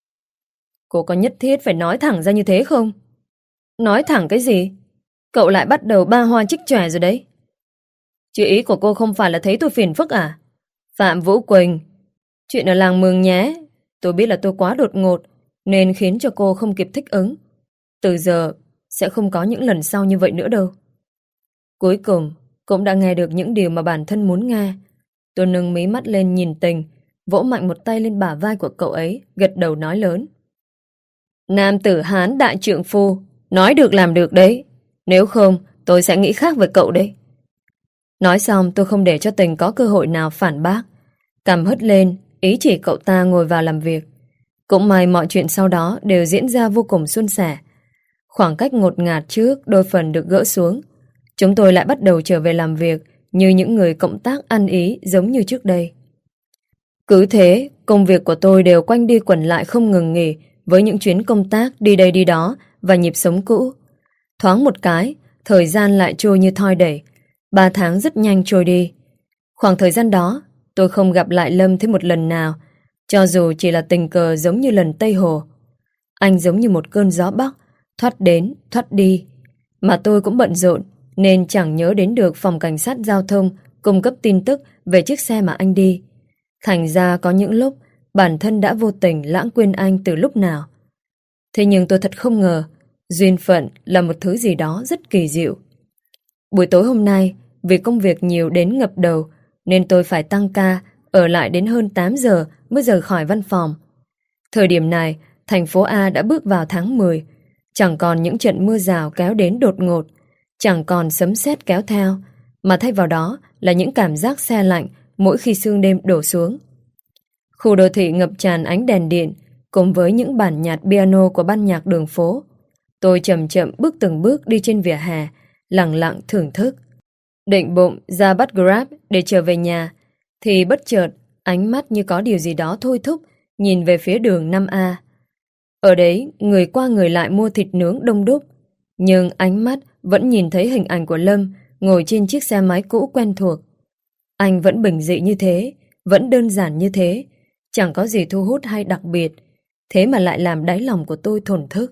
Cô có nhất thiết phải nói thẳng ra như thế không? Nói thẳng cái gì? Cậu lại bắt đầu ba hoa trích chòe rồi đấy. Chứ ý của cô không phải là thấy tôi phiền phức à? Phạm Vũ Quỳnh, chuyện ở làng Mường nhé. Tôi biết là tôi quá đột ngột nên khiến cho cô không kịp thích ứng. Từ giờ sẽ không có những lần sau như vậy nữa đâu. Cuối cùng cũng đã nghe được những điều mà bản thân muốn nghe. Tôi nâng mí mắt lên nhìn Tình, vỗ mạnh một tay lên bả vai của cậu ấy, gật đầu nói lớn. Nam tử Hán đại trượng phu, nói được làm được đấy. Nếu không tôi sẽ nghĩ khác về cậu đấy. Nói xong tôi không để cho Tình có cơ hội nào phản bác, cằm hất lên, ý chỉ cậu ta ngồi vào làm việc. Cũng may mọi chuyện sau đó đều diễn ra vô cùng suôn sẻ. Khoảng cách ngột ngạt trước đôi phần được gỡ xuống. Chúng tôi lại bắt đầu trở về làm việc như những người cộng tác ăn ý giống như trước đây. Cứ thế, công việc của tôi đều quanh đi quẩn lại không ngừng nghỉ với những chuyến công tác đi đây đi đó và nhịp sống cũ. Thoáng một cái, thời gian lại trôi như thoi đẩy. Ba tháng rất nhanh trôi đi. Khoảng thời gian đó, tôi không gặp lại Lâm thêm một lần nào, cho dù chỉ là tình cờ giống như lần Tây Hồ. Anh giống như một cơn gió bắc, thoát đến, thoát đi. Mà tôi cũng bận rộn, nên chẳng nhớ đến được phòng cảnh sát giao thông cung cấp tin tức về chiếc xe mà anh đi. Thành ra có những lúc bản thân đã vô tình lãng quên anh từ lúc nào. Thế nhưng tôi thật không ngờ duyên phận là một thứ gì đó rất kỳ diệu. Buổi tối hôm nay, vì công việc nhiều đến ngập đầu nên tôi phải tăng ca, ở lại đến hơn tám giờ mới rời khỏi văn phòng. Thời điểm này, thành phố A đã bước vào tháng mười. Chẳng còn những trận mưa rào kéo đến đột ngột, chẳng còn sấm sét kéo theo, mà thay vào đó là những cảm giác se lạnh mỗi khi sương đêm đổ xuống. Khu đô thị ngập tràn ánh đèn điện cùng với những bản nhạc piano của ban nhạc đường phố. Tôi chậm chậm bước từng bước đi trên vỉa hè, lặng lặng thưởng thức. Định bụng ra bắt Grab để trở về nhà, thì bất chợt ánh mắt như có điều gì đó thôi thúc nhìn về phía đường năm A. Ở đấy, người qua người lại mua thịt nướng đông đúc, nhưng ánh mắt vẫn nhìn thấy hình ảnh của Lâm ngồi trên chiếc xe máy cũ quen thuộc. Anh vẫn bình dị như thế, vẫn đơn giản như thế, chẳng có gì thu hút hay đặc biệt, thế mà lại làm đáy lòng của tôi thổn thức.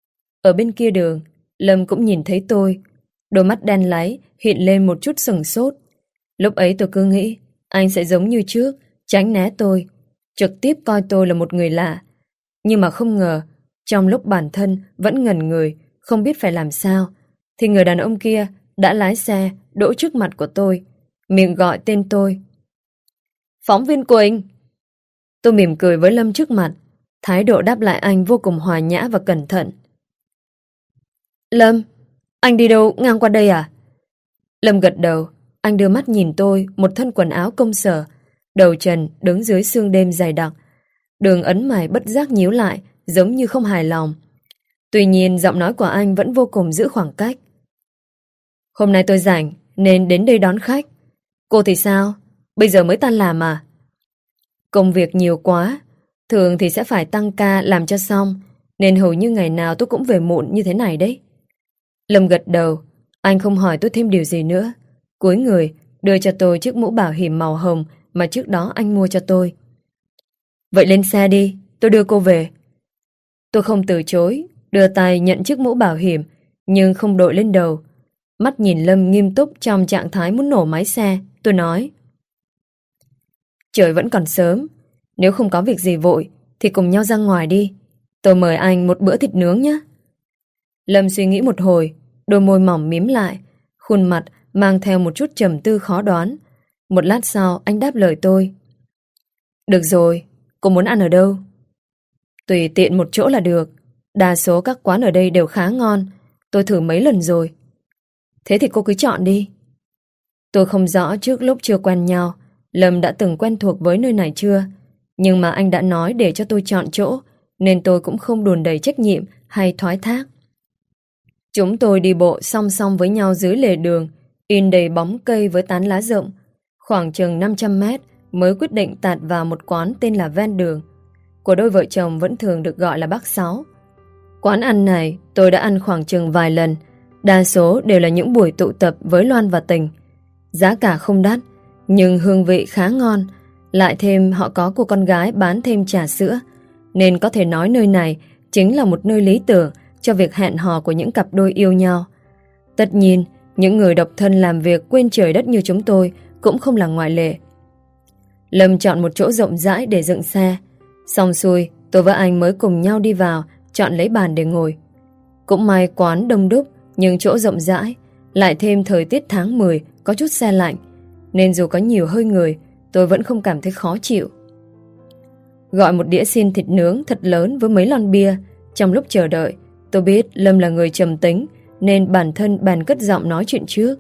Ở bên kia đường, Lâm cũng nhìn thấy tôi, đôi mắt đen láy hiện lên một chút sừng sốt. Lúc ấy tôi cứ nghĩ anh sẽ giống như trước, tránh né tôi, trực tiếp coi tôi là một người lạ. Nhưng mà không ngờ, trong lúc bản thân vẫn ngẩn người, không biết phải làm sao, thì người đàn ông kia đã lái xe đỗ trước mặt của tôi, miệng gọi tên tôi. Phóng viên Quỳnh! Tôi mỉm cười với Lâm trước mặt, thái độ đáp lại anh vô cùng hòa nhã và cẩn thận. Lâm, anh đi đâu ngang qua đây à? Lâm gật đầu, anh đưa mắt nhìn tôi, một thân quần áo công sở, đầu trần đứng dưới sương đêm dày đặc. Đường ấn mày bất giác nhíu lại, giống như không hài lòng. Tuy nhiên giọng nói của anh vẫn vô cùng giữ khoảng cách. Hôm nay tôi rảnh nên đến đây đón khách. Cô thì sao? Bây giờ mới tan làm à? Công việc nhiều quá, Thường thì sẽ phải tăng ca làm cho xong, nên hầu như ngày nào tôi cũng về muộn như thế này đấy. Lâm gật đầu, anh không hỏi tôi thêm điều gì nữa. Cúi người, đưa cho tôi chiếc mũ bảo hiểm màu hồng mà trước đó anh mua cho tôi. Vậy lên xe đi, tôi đưa cô về. Tôi không từ chối, đưa tay nhận chiếc mũ bảo hiểm, nhưng không đội lên đầu. Mắt nhìn Lâm nghiêm túc trong trạng thái muốn nổ máy xe, tôi nói. Trời vẫn còn sớm, nếu không có việc gì vội thì cùng nhau ra ngoài đi. Tôi mời anh một bữa thịt nướng nhé. Lâm suy nghĩ một hồi, đôi môi mỏng mím lại, khuôn mặt mang theo một chút trầm tư khó đoán. Một lát sau anh đáp lời tôi. Được rồi, cô muốn ăn ở đâu? Tùy tiện một chỗ là được. Đa số các quán ở đây đều khá ngon, tôi thử mấy lần rồi. Thế thì cô cứ chọn đi. Tôi không rõ trước lúc chưa quen nhau Lâm đã từng quen thuộc với nơi này chưa, nhưng mà anh đã nói để cho tôi chọn chỗ, nên tôi cũng không đùn đầy trách nhiệm hay thoái thác. Chúng tôi đi bộ song song với nhau dưới lề đường, in đầy bóng cây với tán lá rộng. Khoảng chừng năm trăm mét mới quyết định tạt vào một quán tên là Ven Đường, của đôi vợ chồng vẫn thường được gọi là Bác Sáu. Quán ăn này tôi đã ăn khoảng chừng vài lần, đa số đều là những buổi tụ tập với Loan và Tình. Giá cả không đắt, nhưng hương vị khá ngon. Lại thêm họ có cô con gái bán thêm trà sữa, nên có thể nói nơi này chính là một nơi lý tưởng cho việc hẹn hò của những cặp đôi yêu nhau. Tất nhiên, những người độc thân làm việc quên trời đất như chúng tôi cũng không là ngoại lệ. Lâm chọn một chỗ rộng rãi để dựng xe. Xong xuôi, tôi và anh mới cùng nhau đi vào, chọn lấy bàn để ngồi. Cũng may quán đông đúc, nhưng chỗ rộng rãi, lại thêm thời tiết tháng mười có chút se lạnh, nên dù có nhiều hơi người, tôi vẫn không cảm thấy khó chịu. Gọi một đĩa xiên thịt nướng thật lớn với mấy lon bia. Trong lúc chờ đợi, tôi biết Lâm là người trầm tính, nên bản thân bàn cất giọng nói chuyện trước.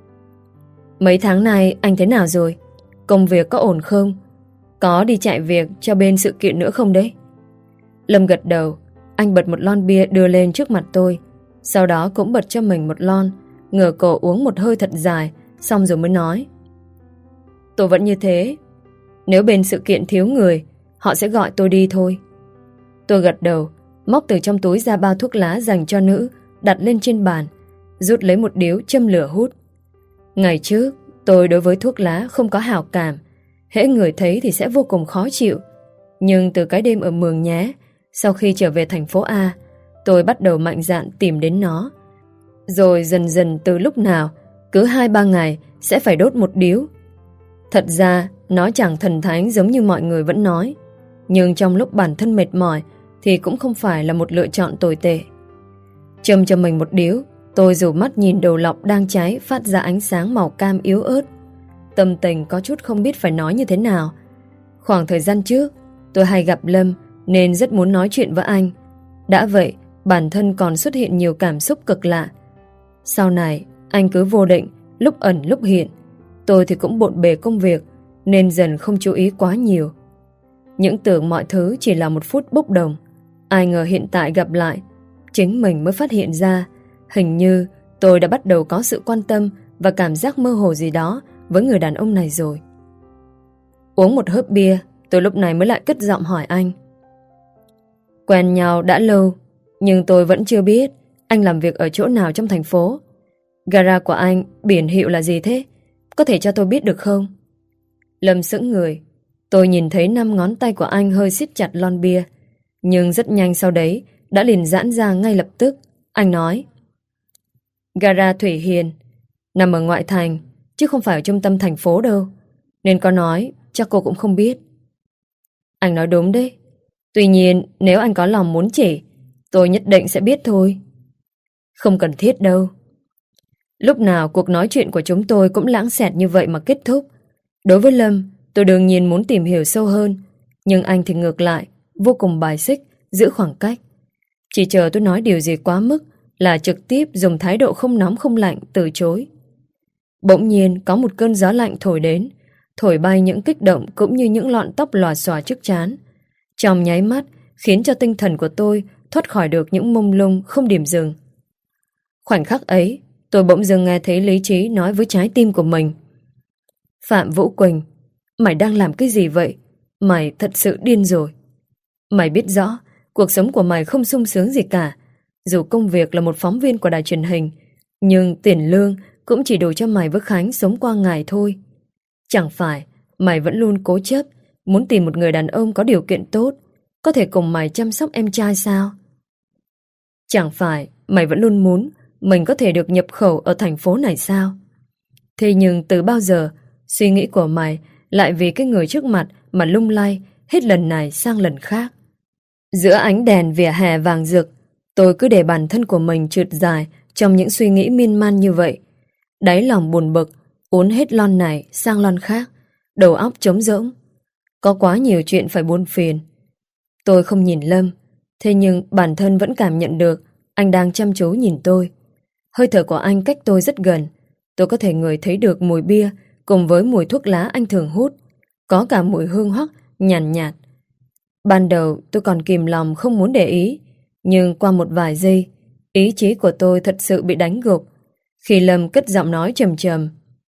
Mấy tháng nay anh thế nào rồi? Công việc có ổn không? Có đi chạy việc cho bên sự kiện nữa không đấy? Lâm gật đầu. Anh bật một lon bia đưa lên trước mặt tôi, sau đó cũng bật cho mình một lon, ngửa cổ uống một hơi thật dài, xong rồi mới nói. Tôi vẫn như thế. Nếu bên sự kiện thiếu người, họ sẽ gọi tôi đi thôi. Tôi gật đầu, móc từ trong túi ra bao thuốc lá dành cho nữ, đặt lên trên bàn, rút lấy một điếu châm lửa hút. Ngày trước, tôi đối với thuốc lá không có hảo cảm, hễ người thấy thì sẽ vô cùng khó chịu. Nhưng từ cái đêm ở Mường Nhé, sau khi trở về thành phố A, tôi bắt đầu mạnh dạn tìm đến nó. Rồi dần dần từ lúc nào, cứ hai ba ngày sẽ phải đốt một điếu. Thật ra, nó chẳng thần thánh giống như mọi người vẫn nói, nhưng trong lúc bản thân mệt mỏi thì cũng không phải là một lựa chọn tồi tệ. Châm cho mình một điếu, tôi rủ mắt nhìn đầu lọc đang cháy phát ra ánh sáng màu cam yếu ớt. Tâm tình có chút không biết phải nói như thế nào. Khoảng thời gian trước, tôi hay gặp Lâm nên rất muốn nói chuyện với anh. Đã vậy, bản thân còn xuất hiện nhiều cảm xúc cực lạ. Sau này, anh cứ vô định, lúc ẩn lúc hiện. Tôi thì cũng bộn bề công việc, nên dần không chú ý quá nhiều. Những tưởng mọi thứ chỉ là một phút bốc đồng. Ai ngờ hiện tại gặp lại, chính mình mới phát hiện ra, hình như tôi đã bắt đầu có sự quan tâm và cảm giác mơ hồ gì đó với người đàn ông này rồi. Uống một hớp bia, tôi lúc này mới lại cất giọng hỏi anh. Quen nhau đã lâu, nhưng tôi vẫn chưa biết anh làm việc ở chỗ nào trong thành phố. Gara của anh biển hiệu là gì thế? Có thể cho tôi biết được không? Lâm sững người. Tôi nhìn thấy năm ngón tay của anh hơi siết chặt lon bia, nhưng rất nhanh sau đấy đã liền giãn ra ngay lập tức. Anh nói, Gara Thủy Hiền nằm ở ngoại thành, chứ không phải ở trung tâm thành phố đâu, nên có nói chắc cô cũng không biết. Anh nói đúng đấy. Tuy nhiên nếu anh có lòng muốn chỉ, tôi nhất định sẽ biết thôi. Không cần thiết đâu. Lúc nào cuộc nói chuyện của chúng tôi cũng lãng xẹt như vậy mà kết thúc. Đối với Lâm, tôi đương nhiên muốn tìm hiểu sâu hơn, nhưng anh thì ngược lại, vô cùng bài xích, giữ khoảng cách. Chỉ chờ tôi nói điều gì quá mức là trực tiếp dùng thái độ không nóng không lạnh từ chối. Bỗng nhiên có một cơn gió lạnh thổi đến, thổi bay những kích động cũng như những lọn tóc lòa xòa trước trán. Trong nháy mắt khiến cho tinh thần của tôi thoát khỏi được những mông lung không điểm dừng. Khoảnh khắc ấy, tôi bỗng dưng nghe thấy lý trí nói với trái tim của mình. Phạm Vũ Quỳnh, mày đang làm cái gì vậy? Mày thật sự điên rồi. Mày biết rõ, cuộc sống của mày không sung sướng gì cả. Dù công việc là một phóng viên của đài truyền hình, nhưng tiền lương cũng chỉ đủ cho mày với Khánh sống qua ngày thôi. Chẳng phải mày vẫn luôn cố chấp muốn tìm một người đàn ông có điều kiện tốt, có thể cùng mày chăm sóc em trai sao? Chẳng phải mày vẫn luôn muốn mình có thể được nhập khẩu ở thành phố này sao? Thế nhưng từ bao giờ suy nghĩ của mày lại vì cái người trước mặt mà lung lay hết lần này sang lần khác? Giữa ánh đèn vỉa hè vàng rực, tôi cứ để bản thân của mình trượt dài trong những suy nghĩ miên man như vậy. Đáy lòng buồn bực, uốn hết lon này sang lon khác, đầu óc trống rỗng. Có quá nhiều chuyện phải buồn phiền. Tôi không nhìn Lâm, thế nhưng bản thân vẫn cảm nhận được anh đang chăm chú nhìn tôi. Hơi thở của anh cách tôi rất gần. Tôi có thể ngửi thấy được mùi bia cùng với mùi thuốc lá anh thường hút. Có cả mùi hương hoắc nhàn nhạt, nhạt. Ban đầu tôi còn kìm lòng không muốn để ý, nhưng qua một vài giây, ý chí của tôi thật sự bị đánh gục khi Lâm cất giọng nói trầm trầm.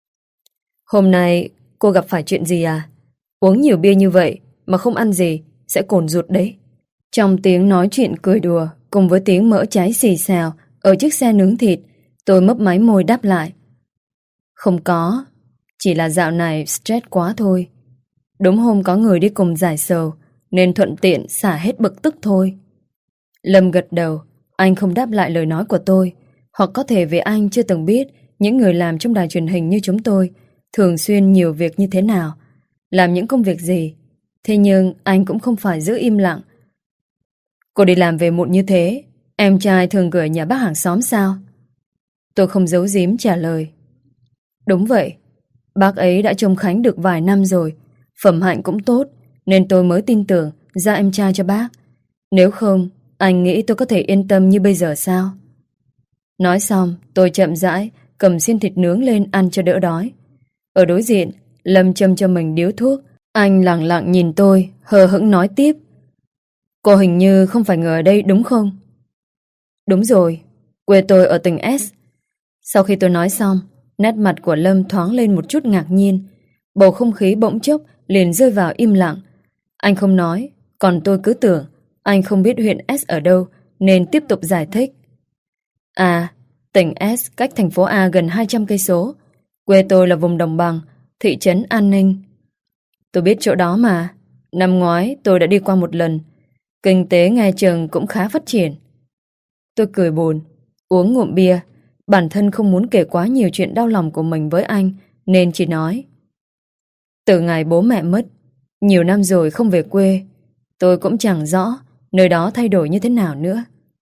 Hôm nay cô gặp phải chuyện gì à? Uống nhiều bia như vậy mà không ăn gì sẽ cồn ruột đấy. Trong tiếng nói chuyện cười đùa cùng với tiếng mỡ cháy xì xào ở chiếc xe nướng thịt, tôi mấp máy môi đáp lại. Không có, chỉ là dạo này stress quá thôi. Đúng hôm có người đi cùng giải sầu nên thuận tiện xả hết bực tức thôi. Lâm gật đầu, anh không đáp lại lời nói của tôi, hoặc có thể vì anh chưa từng biết những người làm trong đài truyền hình như chúng tôi thường xuyên nhiều việc như thế nào, làm những công việc gì. Thế nhưng anh cũng không phải giữ im lặng. Cô đi làm về muộn như thế, em trai thường gửi nhà bác hàng xóm sao? Tôi không giấu giếm trả lời. Đúng vậy, bác ấy đã trông Khánh được vài năm rồi, phẩm hạnh cũng tốt, nên tôi mới tin tưởng ra em trai cho bác. Nếu không, anh nghĩ tôi có thể yên tâm như bây giờ sao? Nói xong, tôi chậm rãi cầm xiên thịt nướng lên ăn cho đỡ đói. Ở đối diện, Lâm châm cho mình điếu thuốc. Anh lặng lặng nhìn tôi, hờ hững nói tiếp. Cô hình như không phải người ở đây đúng không? Đúng rồi, quê tôi ở tỉnh S. Sau khi tôi nói xong, nét mặt của Lâm thoáng lên một chút ngạc nhiên. Bầu không khí bỗng chốc liền rơi vào im lặng. Anh không nói, còn tôi cứ tưởng anh không biết huyện S ở đâu nên tiếp tục giải thích. À, tỉnh S cách thành phố A gần hai trăm cây số. Quê tôi là vùng đồng bằng, thị trấn An Ninh. Tôi biết chỗ đó mà. Năm ngoái tôi đã đi qua một lần. Kinh tế nghe chừng cũng khá phát triển. Tôi cười buồn, uống ngụm bia. Bản thân không muốn kể quá nhiều chuyện đau lòng của mình với anh, nên chỉ nói. Từ ngày bố mẹ mất, nhiều năm rồi không về quê, tôi cũng chẳng rõ nơi đó thay đổi như thế nào nữa.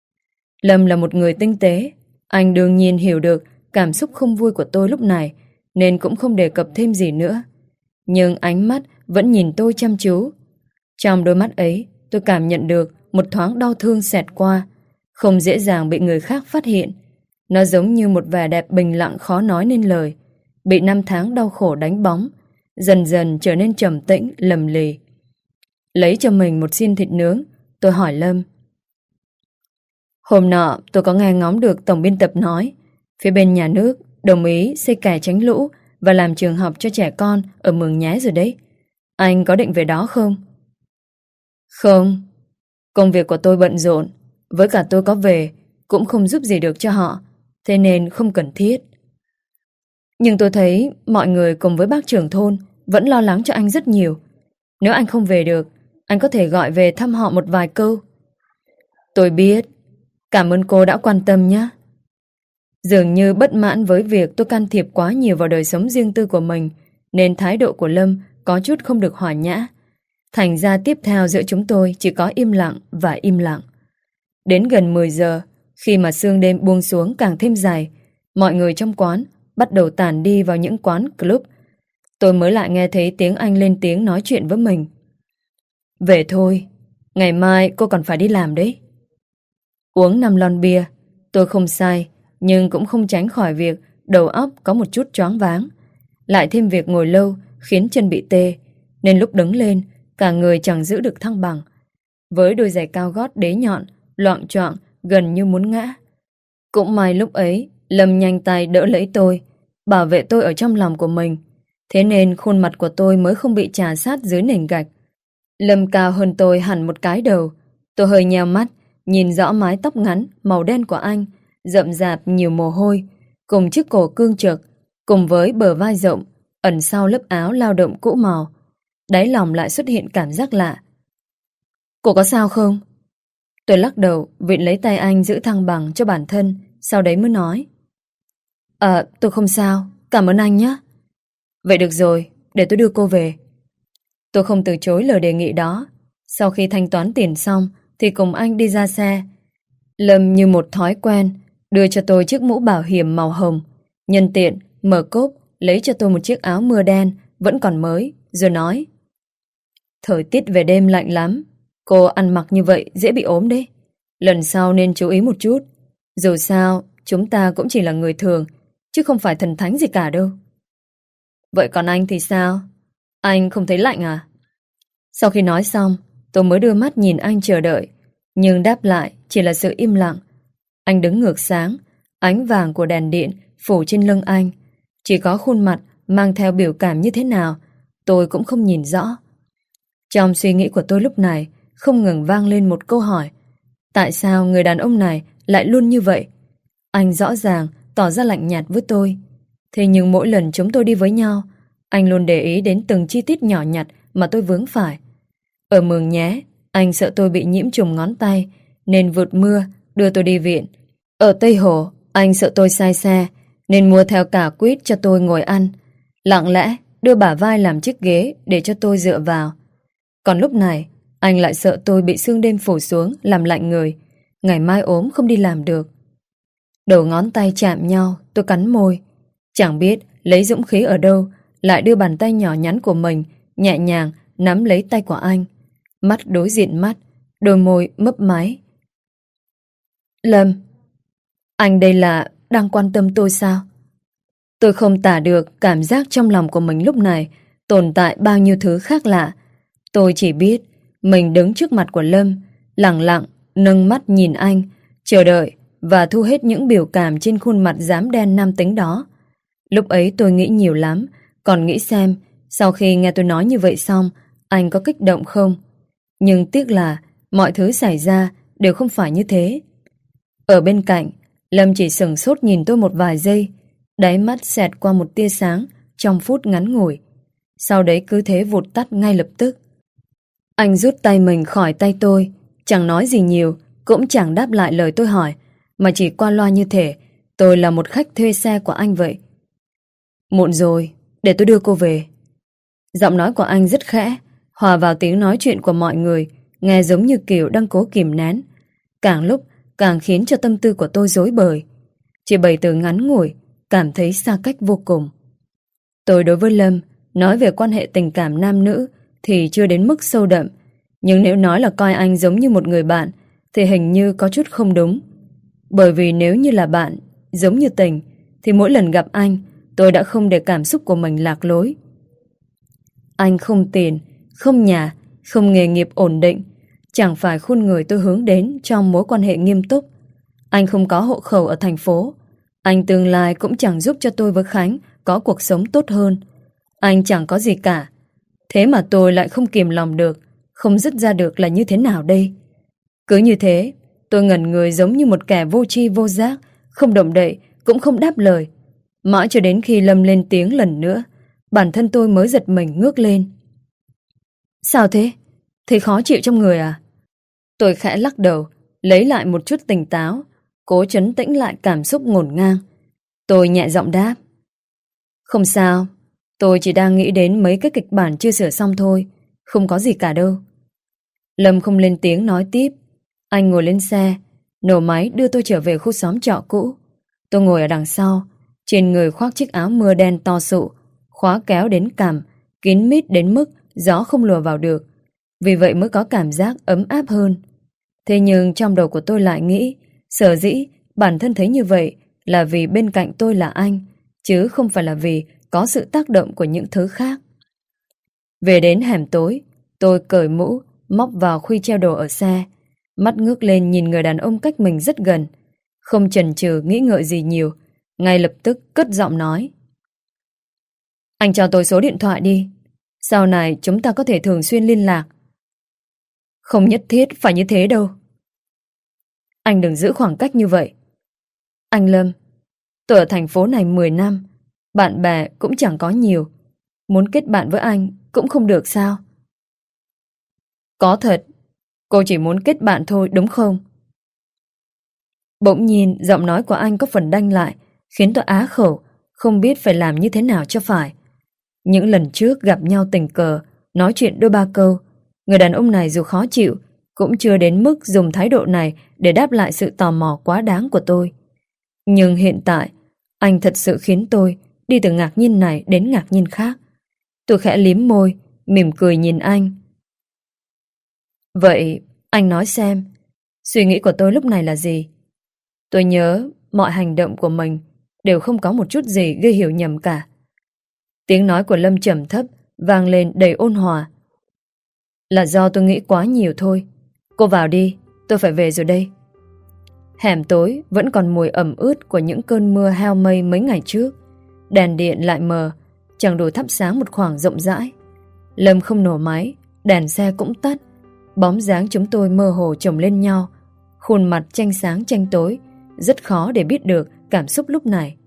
Lâm là một người tinh tế. Anh đương nhiên hiểu được cảm xúc không vui của tôi lúc này, nên cũng không đề cập thêm gì nữa. Nhưng ánh mắt vẫn nhìn tôi chăm chú. Trong đôi mắt ấy, tôi cảm nhận được một thoáng đau thương xẹt qua, không dễ dàng bị người khác phát hiện. Nó giống như một vẻ đẹp bình lặng khó nói nên lời, bị năm tháng đau khổ đánh bóng, dần dần trở nên trầm tĩnh, lầm lì. Lấy cho mình một xiên thịt nướng, tôi hỏi Lâm. Hôm nọ tôi có nghe ngóng được tổng biên tập nói phía bên nhà nước đồng ý xây kè tránh lũ và làm trường học cho trẻ con ở Mường Nhé rồi đấy. Anh có định về đó không? Không, công việc của tôi bận rộn, với cả tôi có về cũng không giúp gì được cho họ, thế nên không cần thiết. Nhưng tôi thấy mọi người cùng với bác trưởng thôn vẫn lo lắng cho anh rất nhiều. Nếu anh không về được, anh có thể gọi về thăm họ một vài câu. Tôi biết. Cảm ơn cô đã quan tâm nhé. Dường như bất mãn với việc tôi can thiệp quá nhiều vào đời sống riêng tư của mình, nên thái độ của Lâm có chút không được hòa nhã. Thành ra tiếp theo giữa chúng tôi chỉ có im lặng và im lặng. Đến gần mười giờ, khi mà sương đêm buông xuống càng thêm dài, mọi người trong quán bắt đầu tản đi vào những quán club. Tôi mới lại nghe thấy tiếng anh lên tiếng nói chuyện với mình. Về thôi, ngày mai cô còn phải đi làm đấy. Uống năm lon bia, tôi không sai, nhưng cũng không tránh khỏi việc đầu óc có một chút choáng váng. Lại thêm việc ngồi lâu khiến chân bị tê, nên lúc đứng lên, cả người chẳng giữ được thăng bằng. Với đôi giày cao gót đế nhọn, loạng choạng gần như muốn ngã. Cũng may lúc ấy, Lâm nhanh tay đỡ lấy tôi, bảo vệ tôi ở trong lòng của mình. Thế nên khuôn mặt của tôi mới không bị chà sát dưới nền gạch. Lâm cao hơn tôi hẳn một cái đầu. Tôi hơi nheo mắt, nhìn rõ mái tóc ngắn, màu đen của anh, rậm rạp nhiều mồ hôi, cùng chiếc cổ cương trực, cùng với bờ vai rộng, ẩn sau lớp áo lao động cũ màu. Đáy lòng lại xuất hiện cảm giác lạ. Cô có sao không? Tôi lắc đầu, vịn lấy tay anh giữ thăng bằng cho bản thân, sau đấy mới nói. À, tôi không sao, cảm ơn anh nhé. Vậy được rồi, để tôi đưa cô về. Tôi không từ chối lời đề nghị đó. Sau khi thanh toán tiền xong thì cùng anh đi ra xe. Lâm như một thói quen đưa cho tôi chiếc mũ bảo hiểm màu hồng, nhân tiện mở cốp lấy cho tôi một chiếc áo mưa đen vẫn còn mới, rồi nói: thời tiết về đêm lạnh lắm, cô ăn mặc như vậy dễ bị ốm đấy. Lần sau nên chú ý một chút. Dù sao chúng ta cũng chỉ là người thường, chứ không phải thần thánh gì cả đâu. Vậy còn anh thì sao? Anh không thấy lạnh à? Sau khi nói xong, tôi mới đưa mắt nhìn anh chờ đợi, nhưng đáp lại chỉ là sự im lặng. Anh đứng ngược sáng, ánh vàng của đèn điện phủ trên lưng anh. Chỉ có khuôn mặt mang theo biểu cảm như thế nào tôi cũng không nhìn rõ. Trong suy nghĩ của tôi lúc này không ngừng vang lên một câu hỏi: tại sao người đàn ông này lại luôn như vậy? Anh rõ ràng tỏ ra lạnh nhạt với tôi, thế nhưng mỗi lần chúng tôi đi với nhau, anh luôn để ý đến từng chi tiết nhỏ nhặt mà tôi vướng phải. Ở Mường Nhé, anh sợ tôi bị nhiễm trùng ngón tay nên vượt mưa đưa tôi đi viện. Ở Tây Hồ, anh sợ tôi sai xe nên mua theo cả quýt cho tôi ngồi ăn, lặng lẽ đưa bả vai làm chiếc ghế để cho tôi dựa vào. Còn lúc này, anh lại sợ tôi bị sương đêm phủ xuống làm lạnh người, ngày mai ốm không đi làm được. Đầu ngón tay chạm nhau, tôi cắn môi. Chẳng biết lấy dũng khí ở đâu, lại đưa bàn tay nhỏ nhắn của mình nhẹ nhàng nắm lấy tay của anh. Mắt đối diện mắt, đôi môi mấp máy. Lâm, anh đây là đang quan tâm tôi sao? Tôi không tả được cảm giác trong lòng của mình lúc này tồn tại bao nhiêu thứ khác lạ. Tôi chỉ biết mình đứng trước mặt của Lâm, lặng lặng nâng mắt nhìn anh, chờ đợi và thu hết những biểu cảm trên khuôn mặt dám đen nam tính đó. Lúc ấy tôi nghĩ nhiều lắm, còn nghĩ xem sau khi nghe tôi nói như vậy xong anh có kích động không. Nhưng tiếc là mọi thứ xảy ra đều không phải như thế. Ở bên cạnh, Lâm chỉ sửng sốt nhìn tôi một vài giây, đáy mắt xẹt qua một tia sáng trong phút ngắn ngủi, sau đấy cứ thế vụt tắt ngay lập tức. Anh rút tay mình khỏi tay tôi, chẳng nói gì nhiều, cũng chẳng đáp lại lời tôi hỏi, mà chỉ qua loa như thể tôi là một khách thuê xe của anh vậy. Muộn rồi, để tôi đưa cô về. Giọng nói của anh rất khẽ, hòa vào tiếng nói chuyện của mọi người, nghe giống như kiểu đang cố kìm nén. Càng lúc càng khiến cho tâm tư của tôi rối bời. Chỉ bảy từ ngắn ngủi, cảm thấy xa cách vô cùng. Tôi đối với Lâm, nói về quan hệ tình cảm nam nữ thì chưa đến mức sâu đậm, nhưng nếu nói là coi anh giống như một người bạn thì hình như có chút không đúng. Bởi vì nếu như là bạn, giống như tình, thì mỗi lần gặp anh, tôi đã không để cảm xúc của mình lạc lối. Anh không tiền, không nhà, không nghề nghiệp ổn định, chẳng phải khuôn người tôi hướng đến trong mối quan hệ nghiêm túc. Anh không có hộ khẩu ở thành phố. Anh tương lai cũng chẳng giúp cho tôi với Khánh có cuộc sống tốt hơn. Anh chẳng có gì cả. Thế mà tôi lại không kìm lòng được, không dứt ra được là như thế nào đây. Cứ như thế, tôi ngẩn người giống như một kẻ vô tri vô giác, không động đậy, cũng không đáp lời. Mãi cho đến khi Lâm lên tiếng lần nữa, bản thân tôi mới giật mình ngước lên. Sao thế? Thấy khó chịu trong người à? Tôi khẽ lắc đầu, lấy lại một chút tỉnh táo, cố trấn tĩnh lại cảm xúc ngổn ngang. Tôi nhẹ giọng đáp. Không sao, tôi chỉ đang nghĩ đến mấy cái kịch bản chưa sửa xong thôi, không có gì cả đâu. Lâm không lên tiếng nói tiếp. Anh ngồi lên xe, nổ máy đưa tôi trở về khu xóm trọ cũ. Tôi ngồi ở đằng sau, trên người khoác chiếc áo mưa đen to sụ, khóa kéo đến cằm, kín mít đến mức gió không lùa vào được. Vì vậy mới có cảm giác ấm áp hơn. Thế nhưng trong đầu của tôi lại nghĩ, sở dĩ bản thân thấy như vậy là vì bên cạnh tôi là anh, chứ không phải là vì có sự tác động của những thứ khác. Về đến hẻm tối, tôi cởi mũ, móc vào khuy treo đồ ở xe, mắt ngước lên nhìn người đàn ông cách mình rất gần. Không chần chừ nghĩ ngợi gì nhiều, ngay lập tức cất giọng nói. Anh cho tôi số điện thoại đi, sau này chúng ta có thể thường xuyên liên lạc. Không nhất thiết phải như thế đâu. Anh đừng giữ khoảng cách như vậy. Anh Lâm, tôi ở thành phố này mười năm, bạn bè cũng chẳng có nhiều. Muốn kết bạn với anh cũng không được sao? Có thật, cô chỉ muốn kết bạn thôi đúng không? Bỗng nhiên giọng nói của anh có phần đanh lại, khiến tôi á khẩu, không biết phải làm như thế nào cho phải. Những lần trước gặp nhau tình cờ, nói chuyện đôi ba câu, người đàn ông này dù khó chịu, cũng chưa đến mức dùng thái độ này để đáp lại sự tò mò quá đáng của tôi. Nhưng hiện tại, anh thật sự khiến tôi đi từ ngạc nhiên này đến ngạc nhiên khác. Tôi khẽ liếm môi, mỉm cười nhìn anh. Vậy, anh nói xem, suy nghĩ của tôi lúc này là gì? Tôi nhớ mọi hành động của mình đều không có một chút gì gây hiểu nhầm cả. Tiếng nói của Lâm trầm thấp, vang lên đầy ôn hòa. Là do tôi nghĩ quá nhiều thôi. Cô vào đi, tôi phải về rồi đây. Hẻm tối vẫn còn mùi ẩm ướt của những cơn mưa heo mây mấy ngày trước. Đèn điện lại mờ, chẳng đủ thắp sáng một khoảng rộng rãi. Lâm không nổ máy, đèn xe cũng tắt. Bóng dáng chúng tôi mơ hồ chồng lên nhau, khuôn mặt tranh sáng tranh tối, rất khó để biết được cảm xúc lúc này.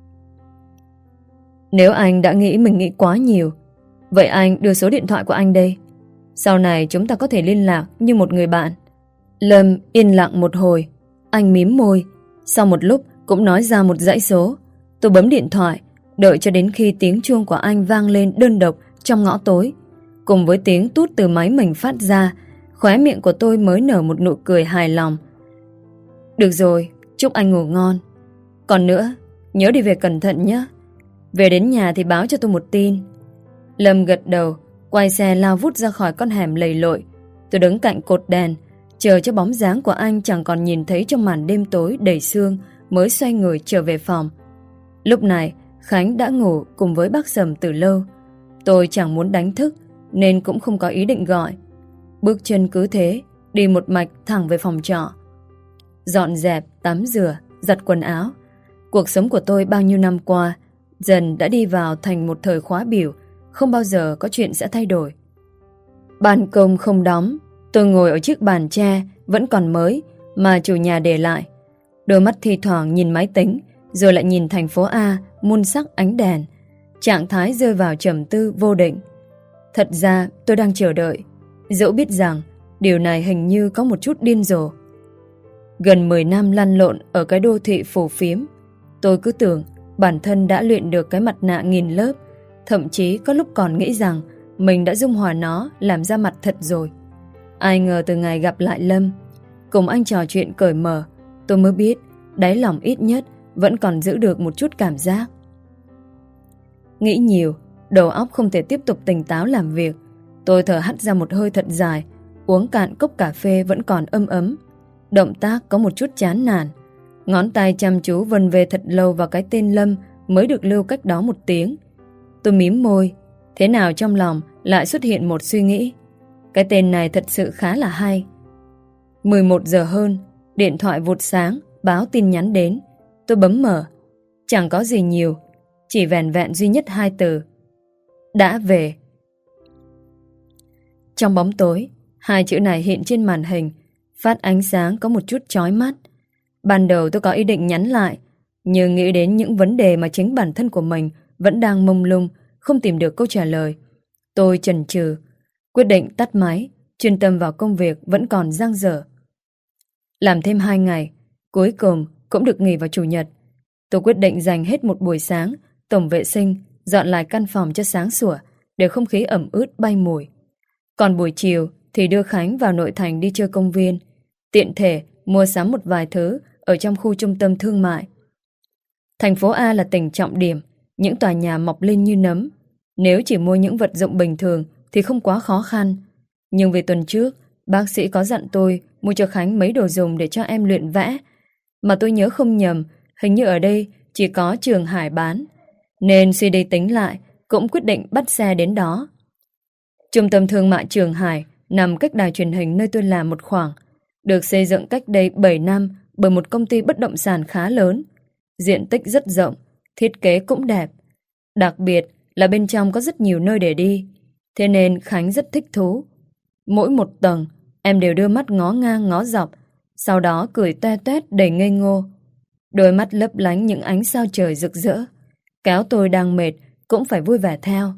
Nếu anh đã nghĩ mình nghĩ quá nhiều, vậy anh đưa số điện thoại của anh đây. Sau này chúng ta có thể liên lạc như một người bạn. Lâm yên lặng một hồi, anh mím môi, sau một lúc cũng nói ra một dãy số. Tôi bấm điện thoại, đợi cho đến khi tiếng chuông của anh vang lên đơn độc trong ngõ tối. Cùng với tiếng tút từ máy mình phát ra, khóe miệng của tôi mới nở một nụ cười hài lòng. Được rồi, chúc anh ngủ ngon. Còn nữa, nhớ đi về cẩn thận nhé. Về đến nhà thì báo cho tôi một tin. Lâm gật đầu, quay xe lao vút ra khỏi con hẻm lầy lội. Tôi đứng cạnh cột đèn, chờ cho bóng dáng của anh chẳng còn nhìn thấy trong màn đêm tối đầy sương, mới xoay người trở về phòng. Lúc này, Khánh đã ngủ cùng với bác Sầm từ lâu. Tôi chẳng muốn đánh thức, nên cũng không có ý định gọi. Bước chân cứ thế, đi một mạch thẳng về phòng trọ. Dọn dẹp, tắm rửa, giặt quần áo. Cuộc sống của tôi bao nhiêu năm qua dần đã đi vào thành một thời khóa biểu, không bao giờ có chuyện sẽ thay đổi. Ban công không đóng, tôi ngồi ở chiếc bàn tre vẫn còn mới mà chủ nhà để lại. Đôi mắt thi thoảng nhìn máy tính, rồi lại nhìn thành phố A mun sắc ánh đèn. Trạng thái rơi vào trầm tư vô định. Thật ra tôi đang chờ đợi, dẫu biết rằng điều này hình như có một chút điên rồ. Gần mười năm lăn lộn ở cái đô thị phù phiếm, tôi cứ tưởng bản thân đã luyện được cái mặt nạ nghìn lớp, thậm chí có lúc còn nghĩ rằng mình đã dung hòa nó làm ra mặt thật rồi. Ai ngờ từ ngày gặp lại Lâm, cùng anh trò chuyện cởi mở, tôi mới biết đáy lòng ít nhất vẫn còn giữ được một chút cảm giác. Nghĩ nhiều, đầu óc không thể tiếp tục tỉnh táo làm việc. Tôi thở hắt ra một hơi thật dài, uống cạn cốc cà phê vẫn còn ấm ấm. Động tác có một chút chán nản. Ngón tay chăm chú vân về thật lâu vào cái tên Lâm mới được lưu cách đó một tiếng. Tôi mím môi, thế nào trong lòng lại xuất hiện một suy nghĩ. Cái tên này thật sự khá là hay. mười một giờ hơn, điện thoại vụt sáng, báo tin nhắn đến. Tôi bấm mở. Chẳng có gì nhiều, chỉ vẻn vẹn duy nhất hai từ: đã về. Trong bóng tối, hai chữ này hiện trên màn hình, phát ánh sáng có một chút chói mắt. Ban đầu tôi có ý định nhắn lại, nhưng nghĩ đến những vấn đề mà chính bản thân của mình vẫn đang mông lung, không tìm được câu trả lời. Tôi chần chừ, quyết định tắt máy, chuyên tâm vào công việc vẫn còn dang dở. Làm thêm hai ngày, cuối cùng cũng được nghỉ vào chủ nhật. Tôi quyết định dành hết một buổi sáng tổng vệ sinh, dọn lại căn phòng cho sáng sủa, để không khí ẩm ướt bay mùi. Còn buổi chiều thì đưa Khánh vào nội thành đi chơi công viên, tiện thể mua sắm một vài thứ ở trong khu trung tâm thương mại. Thành phố A là tỉnh trọng điểm, những tòa nhà mọc lên như nấm. Nếu chỉ mua những vật dụng bình thường thì không quá khó khăn. Nhưng vì tuần trước, bác sĩ có dặn tôi mua cho Khánh mấy đồ dùng để cho em luyện vẽ. Mà tôi nhớ không nhầm, hình như ở đây chỉ có Trường Hải bán. Nên suy đi tính lại, cũng quyết định bắt xe đến đó. Trung tâm thương mại Trường Hải nằm cách đài truyền hình nơi tôi làm một khoảng, được xây dựng cách đây bảy năm bởi một công ty bất động sản khá lớn. Diện tích rất rộng, thiết kế cũng đẹp. Đặc biệt là bên trong có rất nhiều nơi để đi, thế nên Khánh rất thích thú. Mỗi một tầng em đều đưa mắt ngó ngang ngó dọc, sau đó cười toe toét đầy ngây ngô. Đôi mắt lấp lánh những ánh sao trời rực rỡ, kéo tôi đang mệt cũng phải vui vẻ theo.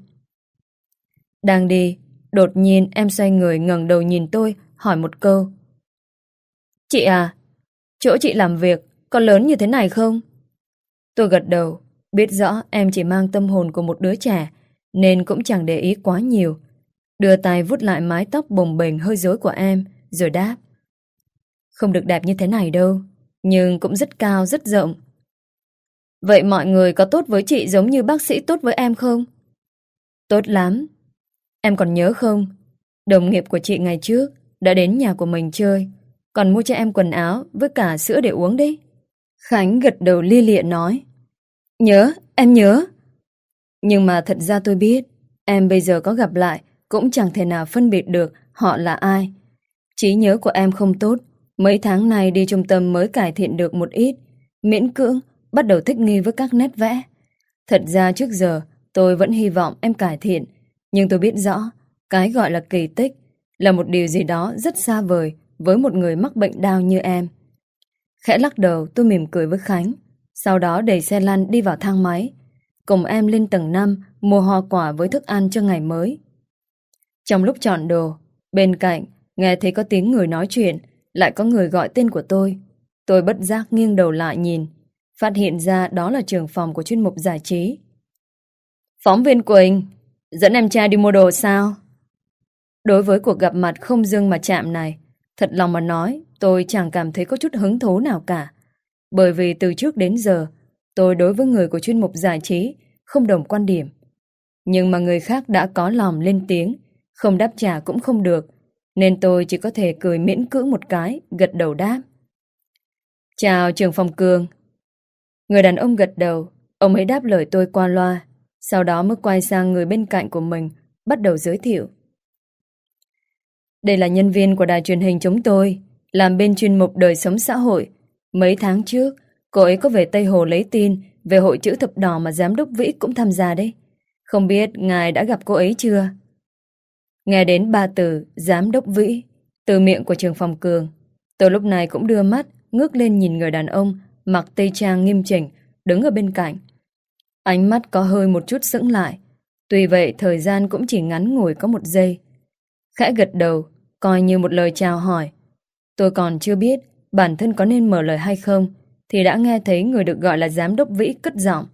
Đang đi, đột nhiên em xoay người ngẩng đầu nhìn tôi, hỏi một câu. Chị à, chỗ chị làm việc có lớn như thế này không? Tôi gật đầu, biết rõ em chỉ mang tâm hồn của một đứa trẻ, nên cũng chẳng để ý quá nhiều. Đưa tay vuốt lại mái tóc bồng bềnh hơi rối của em, rồi đáp. Không được đẹp như thế này đâu, nhưng cũng rất cao, rất rộng. Vậy mọi người có tốt với chị giống như bác sĩ tốt với em không? Tốt lắm. Em còn nhớ không? Đồng nghiệp của chị ngày trước đã đến nhà của mình chơi, còn mua cho em quần áo với cả sữa để uống đấy. Khánh gật đầu lia lịa nói. Nhớ, em nhớ. Nhưng mà thật ra tôi biết, em bây giờ có gặp lại cũng chẳng thể nào phân biệt được họ là ai. Trí nhớ của em không tốt, mấy tháng này đi trung tâm mới cải thiện được một ít, miễn cưỡng bắt đầu thích nghi với các nét vẽ. Thật ra trước giờ tôi vẫn hy vọng em cải thiện, nhưng tôi biết rõ cái gọi là kỳ tích là một điều gì đó rất xa vời với một người mắc bệnh đau như em. Khẽ lắc đầu tôi mỉm cười với Khánh, sau đó đẩy xe lăn đi vào thang máy, cùng em lên tầng năm mua hoa quả với thức ăn cho ngày mới. Trong lúc chọn đồ, bên cạnh nghe thấy có tiếng người nói chuyện, lại có người gọi tên của tôi. Tôi bất giác nghiêng đầu lại nhìn, phát hiện ra đó là trưởng phòng của chuyên mục giải trí. Phóng viên Quỳnh, dẫn em trai đi mua đồ sao? Đối với cuộc gặp mặt không dưng mà chạm này, thật lòng mà nói, tôi chẳng cảm thấy có chút hứng thú nào cả. Bởi vì từ trước đến giờ, tôi đối với người của chuyên mục giải trí không đồng quan điểm. Nhưng mà người khác đã có lòng lên tiếng, không đáp trả cũng không được, nên tôi chỉ có thể cười miễn cưỡng một cái, gật đầu đáp. Chào trưởng phòng Cường. Người đàn ông gật đầu, ông ấy đáp lời tôi qua loa, sau đó mới quay sang người bên cạnh của mình, bắt đầu giới thiệu. Đây là nhân viên của đài truyền hình chúng tôi, làm bên chuyên mục đời sống xã hội. Mấy tháng trước, cô ấy có về Tây Hồ lấy tin về hội chữ thập đỏ mà giám đốc Vĩ cũng tham gia đấy. Không biết ngài đã gặp cô ấy chưa? Nghe đến ba từ giám đốc Vĩ từ miệng của trưởng phòng Cường, tôi lúc này cũng đưa mắt ngước lên nhìn người đàn ông mặc tây trang nghiêm chỉnh đứng ở bên cạnh. Ánh mắt có hơi một chút sững lại, tuy vậy thời gian cũng chỉ ngắn ngủi có một giây. Khẽ gật đầu, coi như một lời chào hỏi. Tôi còn chưa biết bản thân có nên mở lời hay không, thì đã nghe thấy người được gọi là giám đốc Vĩ cất giọng.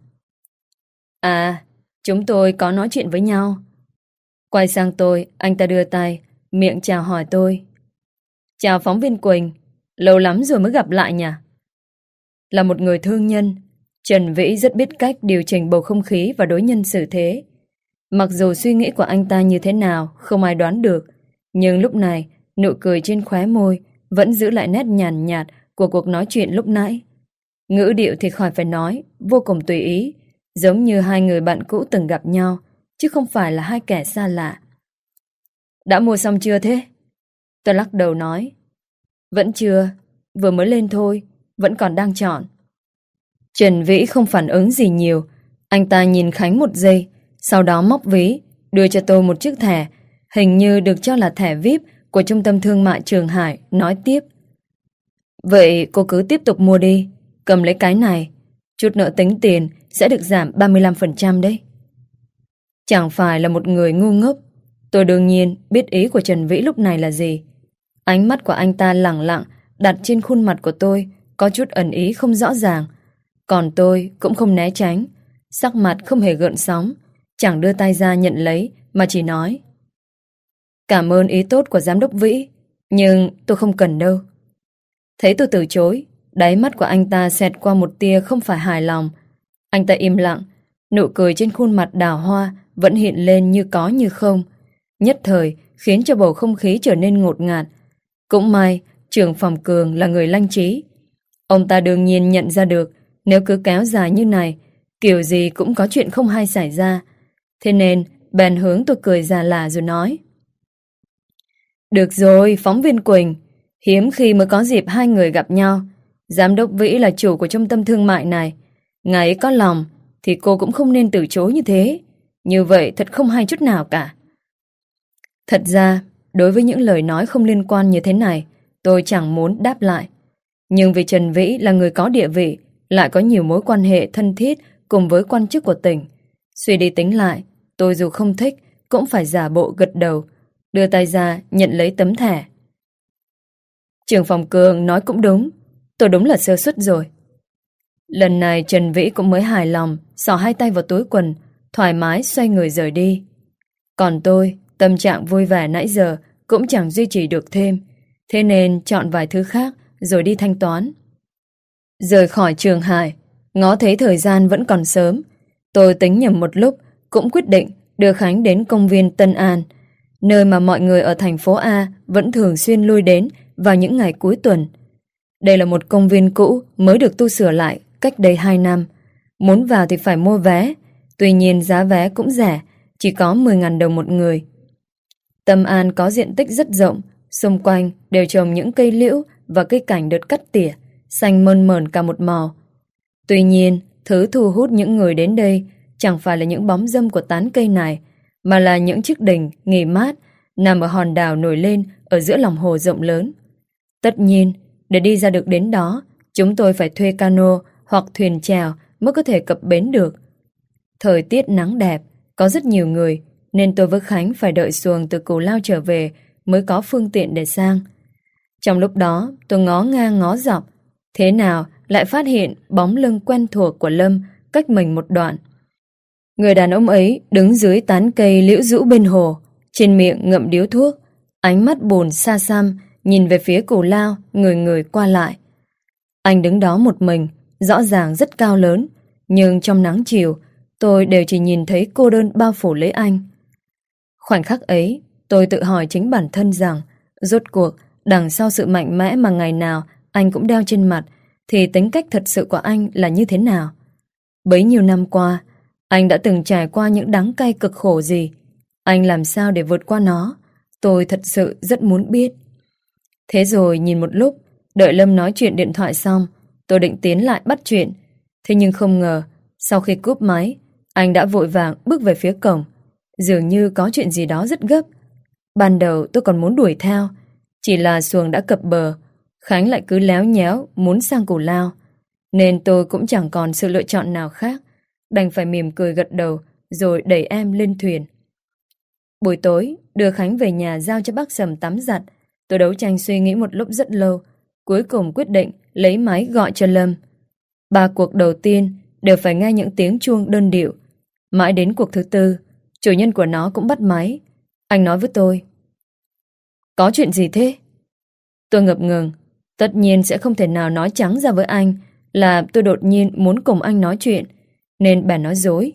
À, chúng tôi có nói chuyện với nhau. Quay sang tôi, anh ta đưa tay, miệng chào hỏi tôi. Chào phóng viên Quỳnh, lâu lắm rồi mới gặp lại nhỉ? Là một người thương nhân, Trần Vĩ rất biết cách điều chỉnh bầu không khí và đối nhân xử thế. Mặc dù suy nghĩ của anh ta như thế nào không ai đoán được, nhưng lúc này nụ cười trên khóe môi vẫn giữ lại nét nhàn nhạt của cuộc nói chuyện lúc nãy. Ngữ điệu thì khỏi phải nói, vô cùng tùy ý, giống như hai người bạn cũ từng gặp nhau, chứ không phải là hai kẻ xa lạ. Đã mua xong chưa thế? Tôi lắc đầu nói. Vẫn chưa, vừa mới lên thôi, vẫn còn đang chọn. Trần Vĩ không phản ứng gì nhiều, anh ta nhìn Khánh một giây, sau đó móc ví, đưa cho tôi một chiếc thẻ, hình như được cho là thẻ vi ai pi của Trung tâm Thương mại Trường Hải, nói tiếp. Vậy cô cứ tiếp tục mua đi, cầm lấy cái này, chút nữa tính tiền sẽ được giảm ba mươi lăm phần trăm đấy. Chẳng phải là một người ngu ngốc, tôi đương nhiên biết ý của Trần Vĩ lúc này là gì. Ánh mắt của anh ta lẳng lặng đặt trên khuôn mặt của tôi, có chút ẩn ý không rõ ràng. Còn tôi cũng không né tránh, sắc mặt không hề gợn sóng, chẳng đưa tay ra nhận lấy mà chỉ nói. Cảm ơn ý tốt của giám đốc Vĩ, nhưng tôi không cần đâu. Thấy tôi từ chối, đáy mắt của anh ta xẹt qua một tia không phải hài lòng. Anh ta im lặng, nụ cười trên khuôn mặt đào hoa vẫn hiện lên như có như không, nhất thời khiến cho bầu không khí trở nên ngột ngạt. Cũng may trưởng phòng Cường là người lanh trí, ông ta đương nhiên nhận ra được nếu cứ kéo dài như này, kiểu gì cũng có chuyện không hay xảy ra. Thế nên bèn hướng tôi cười già lả rồi nói. Được rồi, phóng viên Quỳnh, hiếm khi mới có dịp hai người gặp nhau. Giám đốc Vĩ là chủ của trung tâm thương mại này, ngài ấy có lòng thì cô cũng không nên từ chối như thế. Như vậy thật không hay chút nào cả. Thật ra đối với những lời nói không liên quan như thế này, tôi chẳng muốn đáp lại. Nhưng vì Trần Vĩ là người có địa vị, lại có nhiều mối quan hệ thân thiết cùng với quan chức của tỉnh. Suy đi tính lại, tôi dù không thích cũng phải giả bộ gật đầu, đưa tay ra nhận lấy tấm thẻ. Trưởng phòng Cường nói cũng đúng, tôi đúng là sơ suất rồi. Lần này Trần Vĩ cũng mới hài lòng, xỏ hai tay vào túi quần, thoải mái xoay người rời đi. Còn tôi, tâm trạng vui vẻ nãy giờ cũng chẳng duy trì được thêm, thế nên chọn vài thứ khác rồi đi thanh toán. Rời khỏi Trường Hải, ngó thấy thời gian vẫn còn sớm, tôi tính nhầm một lúc, cũng quyết định đưa Khánh đến công viên Tân An, nơi mà mọi người ở thành phố A vẫn thường xuyên lui đến vào những ngày cuối tuần. Đây là một công viên cũ mới được tu sửa lại cách đây hai năm. Muốn vào thì phải mua vé, tuy nhiên giá vé cũng rẻ, chỉ có mười nghìn đồng một người. Tân An có diện tích rất rộng, xung quanh đều trồng những cây liễu và cây cảnh được cắt tỉa, xanh mơn mởn cả một màu. Tuy nhiên, thứ thu hút những người đến đây chẳng phải là những bóng râm của tán cây này, mà là những chiếc đình nghỉ mát nằm ở hòn đảo nổi lên ở giữa lòng hồ rộng lớn. Tất nhiên, để đi ra được đến đó, chúng tôi phải thuê cano hoặc thuyền chèo mới có thể cập bến được. Thời tiết nắng đẹp, có rất nhiều người, nên tôi với Khánh phải đợi xuồng từ Cù Lao trở về mới có phương tiện để sang. Trong lúc đó, tôi ngó ngang ngó dọc, thế nào lại phát hiện bóng lưng quen thuộc của Lâm cách mình một đoạn. Người đàn ông ấy đứng dưới tán cây liễu rũ bên hồ, trên miệng ngậm điếu thuốc, ánh mắt buồn xa xăm, nhìn về phía Cù Lao, người người qua lại. Anh đứng đó một mình, rõ ràng rất cao lớn, nhưng trong nắng chiều, tôi đều chỉ nhìn thấy cô đơn bao phủ lấy anh. Khoảnh khắc ấy, tôi tự hỏi chính bản thân rằng, rốt cuộc, đằng sau sự mạnh mẽ mà ngày nào anh cũng đeo trên mặt, thì tính cách thật sự của anh là như thế nào? Bấy nhiêu năm qua, anh đã từng trải qua những đắng cay cực khổ gì? Anh làm sao để vượt qua nó? Tôi thật sự rất muốn biết. Thế rồi nhìn một lúc, đợi Lâm nói chuyện điện thoại xong, tôi định tiến lại bắt chuyện. Thế nhưng không ngờ, sau khi cúp máy, anh đã vội vàng bước về phía cổng. Dường như có chuyện gì đó rất gấp. Ban đầu tôi còn muốn đuổi theo, chỉ là xuồng đã cập bờ, Khánh lại cứ léo nhéo muốn sang Cù Lao, nên tôi cũng chẳng còn sự lựa chọn nào khác, đành phải mỉm cười gật đầu rồi đẩy em lên thuyền. Buổi tối, đưa Khánh về nhà giao cho bác Sầm tắm giặt. Tôi đấu tranh suy nghĩ một lúc rất lâu, cuối cùng quyết định lấy máy gọi cho Lâm. Ba cuộc đầu tiên đều phải nghe những tiếng chuông đơn điệu. Mãi đến cuộc thứ tư, chủ nhân của nó cũng bắt máy. Anh nói với tôi: "Có chuyện gì thế?" Tôi ngập ngừng. Tất nhiên sẽ không thể nào nói trắng ra với anh là tôi đột nhiên muốn cùng anh nói chuyện, nên bèn nói dối.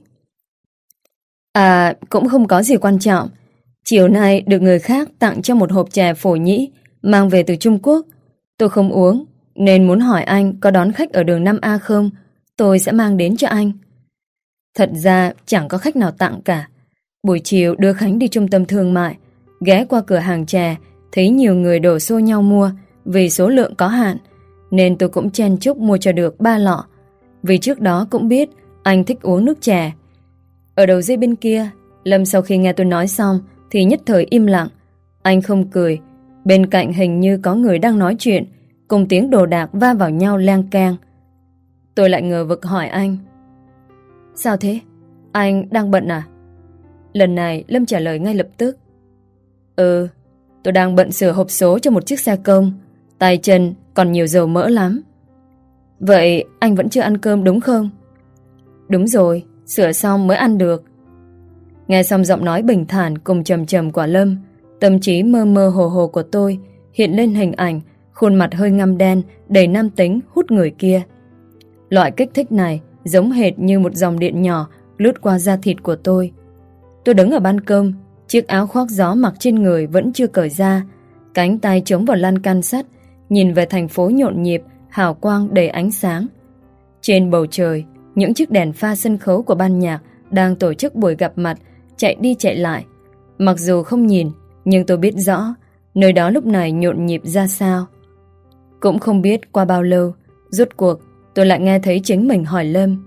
À, cũng không có gì quan trọng. Chiều nay được người khác tặng cho một hộp chè phổ nhĩ mang về từ Trung Quốc. Tôi không uống, nên muốn hỏi anh có đón khách ở đường năm A không? Tôi sẽ mang đến cho anh. Thật ra chẳng có khách nào tặng cả. Buổi chiều đưa Khánh đi trung tâm thương mại, ghé qua cửa hàng chè, thấy nhiều người đổ xô nhau mua vì số lượng có hạn, nên tôi cũng chen chúc mua cho được ba lọ. Vì trước đó cũng biết anh thích uống nước chè. Ở đầu dây bên kia, Lâm sau khi nghe tôi nói xong thì nhất thời im lặng. Anh không cười. Bên cạnh hình như có người đang nói chuyện, cùng tiếng đồ đạc va vào nhau leng keng. Tôi lại ngờ vực hỏi anh: "Sao thế? Anh đang bận à?" Lần này Lâm trả lời ngay lập tức: "Ừ, tôi đang bận sửa hộp số cho một chiếc xe công. Tay chân còn nhiều dầu mỡ lắm." "Vậy anh vẫn chưa ăn cơm đúng không?" "Đúng rồi, sửa xong mới ăn được." Nghe xong giọng nói bình thản cùng trầm trầm của Lâm, tâm trí mơ mơ hồ hồ của tôi hiện lên hình ảnh khuôn mặt hơi ngăm đen đầy nam tính hút người kia. Loại kích thích này giống hệt như một dòng điện nhỏ lướt qua da thịt của tôi. Tôi đứng ở ban công, chiếc áo khoác gió mặc trên người vẫn chưa cởi ra, cánh tay chống vào lan can sắt, nhìn về thành phố nhộn nhịp, hào quang đầy ánh sáng. Trên bầu trời, những chiếc đèn pha sân khấu của ban nhạc đang tổ chức buổi gặp mặt chạy đi chạy lại. Mặc dù không nhìn, nhưng tôi biết rõ nơi đó lúc này nhộn nhịp ra sao. Cũng không biết qua bao lâu, rốt cuộc tôi lại nghe thấy chính mình hỏi Lâm: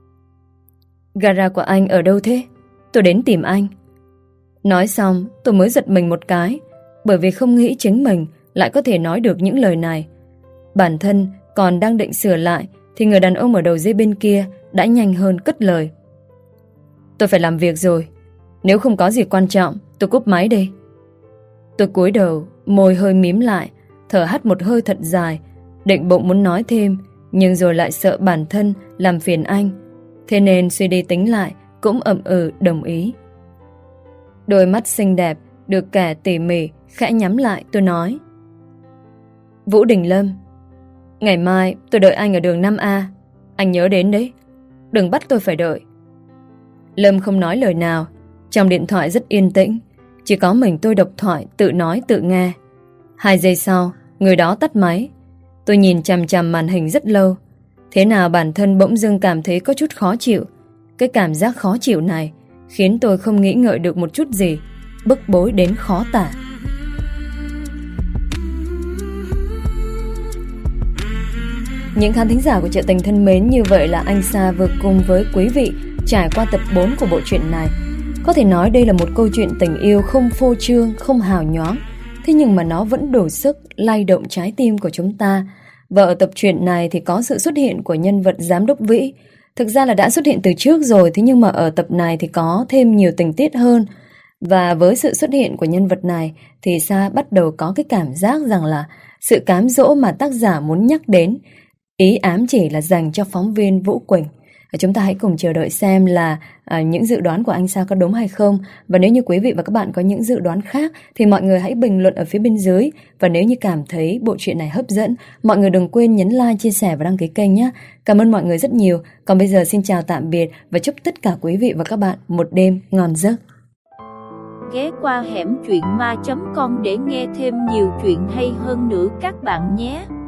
"Gara của anh ở đâu thế? Tôi đến tìm anh." Nói xong tôi mới giật mình một cái. bởi vì không nghĩ chính mình lại có thể nói được những lời này. Bản thân còn đang định sửa lại thì người đàn ông ở đầu dây bên kia đã nhanh hơn cất lời. Tôi phải làm việc rồi, nếu không có gì quan trọng tôi cúp máy đi. Tôi cúi đầu, môi hơi mím lại, thở hắt một hơi thật dài, định bụng muốn nói thêm, nhưng rồi lại sợ bản thân làm phiền anh, thế nên suy đi tính lại cũng ậm ừ đồng ý. Đôi mắt xinh đẹp được kẻ tỉ mỉ khẽ nhắm lại, tôi nói: Vũ Đình Lâm, ngày mai tôi đợi anh ở đường năm A, anh nhớ đến đấy, đừng bắt tôi phải đợi. Lâm không nói lời nào. Trong điện thoại rất yên tĩnh, chỉ có mình tôi độc thoại tự nói tự nghe. Hai giây sau, người đó tắt máy. Tôi nhìn chằm chằm màn hình rất lâu. Thế nào bản thân bỗng dưng cảm thấy có chút khó chịu. Cái cảm giác khó chịu này khiến tôi không nghĩ ngợi được một chút gì, bức bối đến khó tả. Những khán thính giả của Chợ Tình thân mến, như vậy là anh Sa vừa cùng với quý vị trải qua tập bốn của bộ truyện này. Có thể nói đây là một câu chuyện tình yêu không phô trương, không hào nhoáng, thế nhưng mà nó vẫn đủ sức lay động trái tim của chúng ta. Và ở tập truyện này thì có sự xuất hiện của nhân vật Giám đốc Vĩ. Thực ra là đã xuất hiện từ trước rồi, thế nhưng mà ở tập này thì có thêm nhiều tình tiết hơn. Và với sự xuất hiện của nhân vật này thì Sa bắt đầu có cái cảm giác rằng là sự cám dỗ mà tác giả muốn nhắc đến, ý ám chỉ là dành cho phóng viên Vũ Quỳnh. Chúng ta hãy cùng chờ đợi xem là à, những dự đoán của anh Sa có đúng hay không. Và nếu như quý vị và các bạn có những dự đoán khác thì mọi người hãy bình luận ở phía bên dưới. Và nếu như cảm thấy bộ truyện này hấp dẫn, mọi người đừng quên nhấn like, chia sẻ và đăng ký kênh nhé. Cảm ơn mọi người rất nhiều. Còn bây giờ xin chào tạm biệt và chúc tất cả quý vị và các bạn một đêm ngon giấc. Ghé qua hẻm truyện ma chấm com để nghe thêm nhiều chuyện hay hơn nữa các bạn nhé.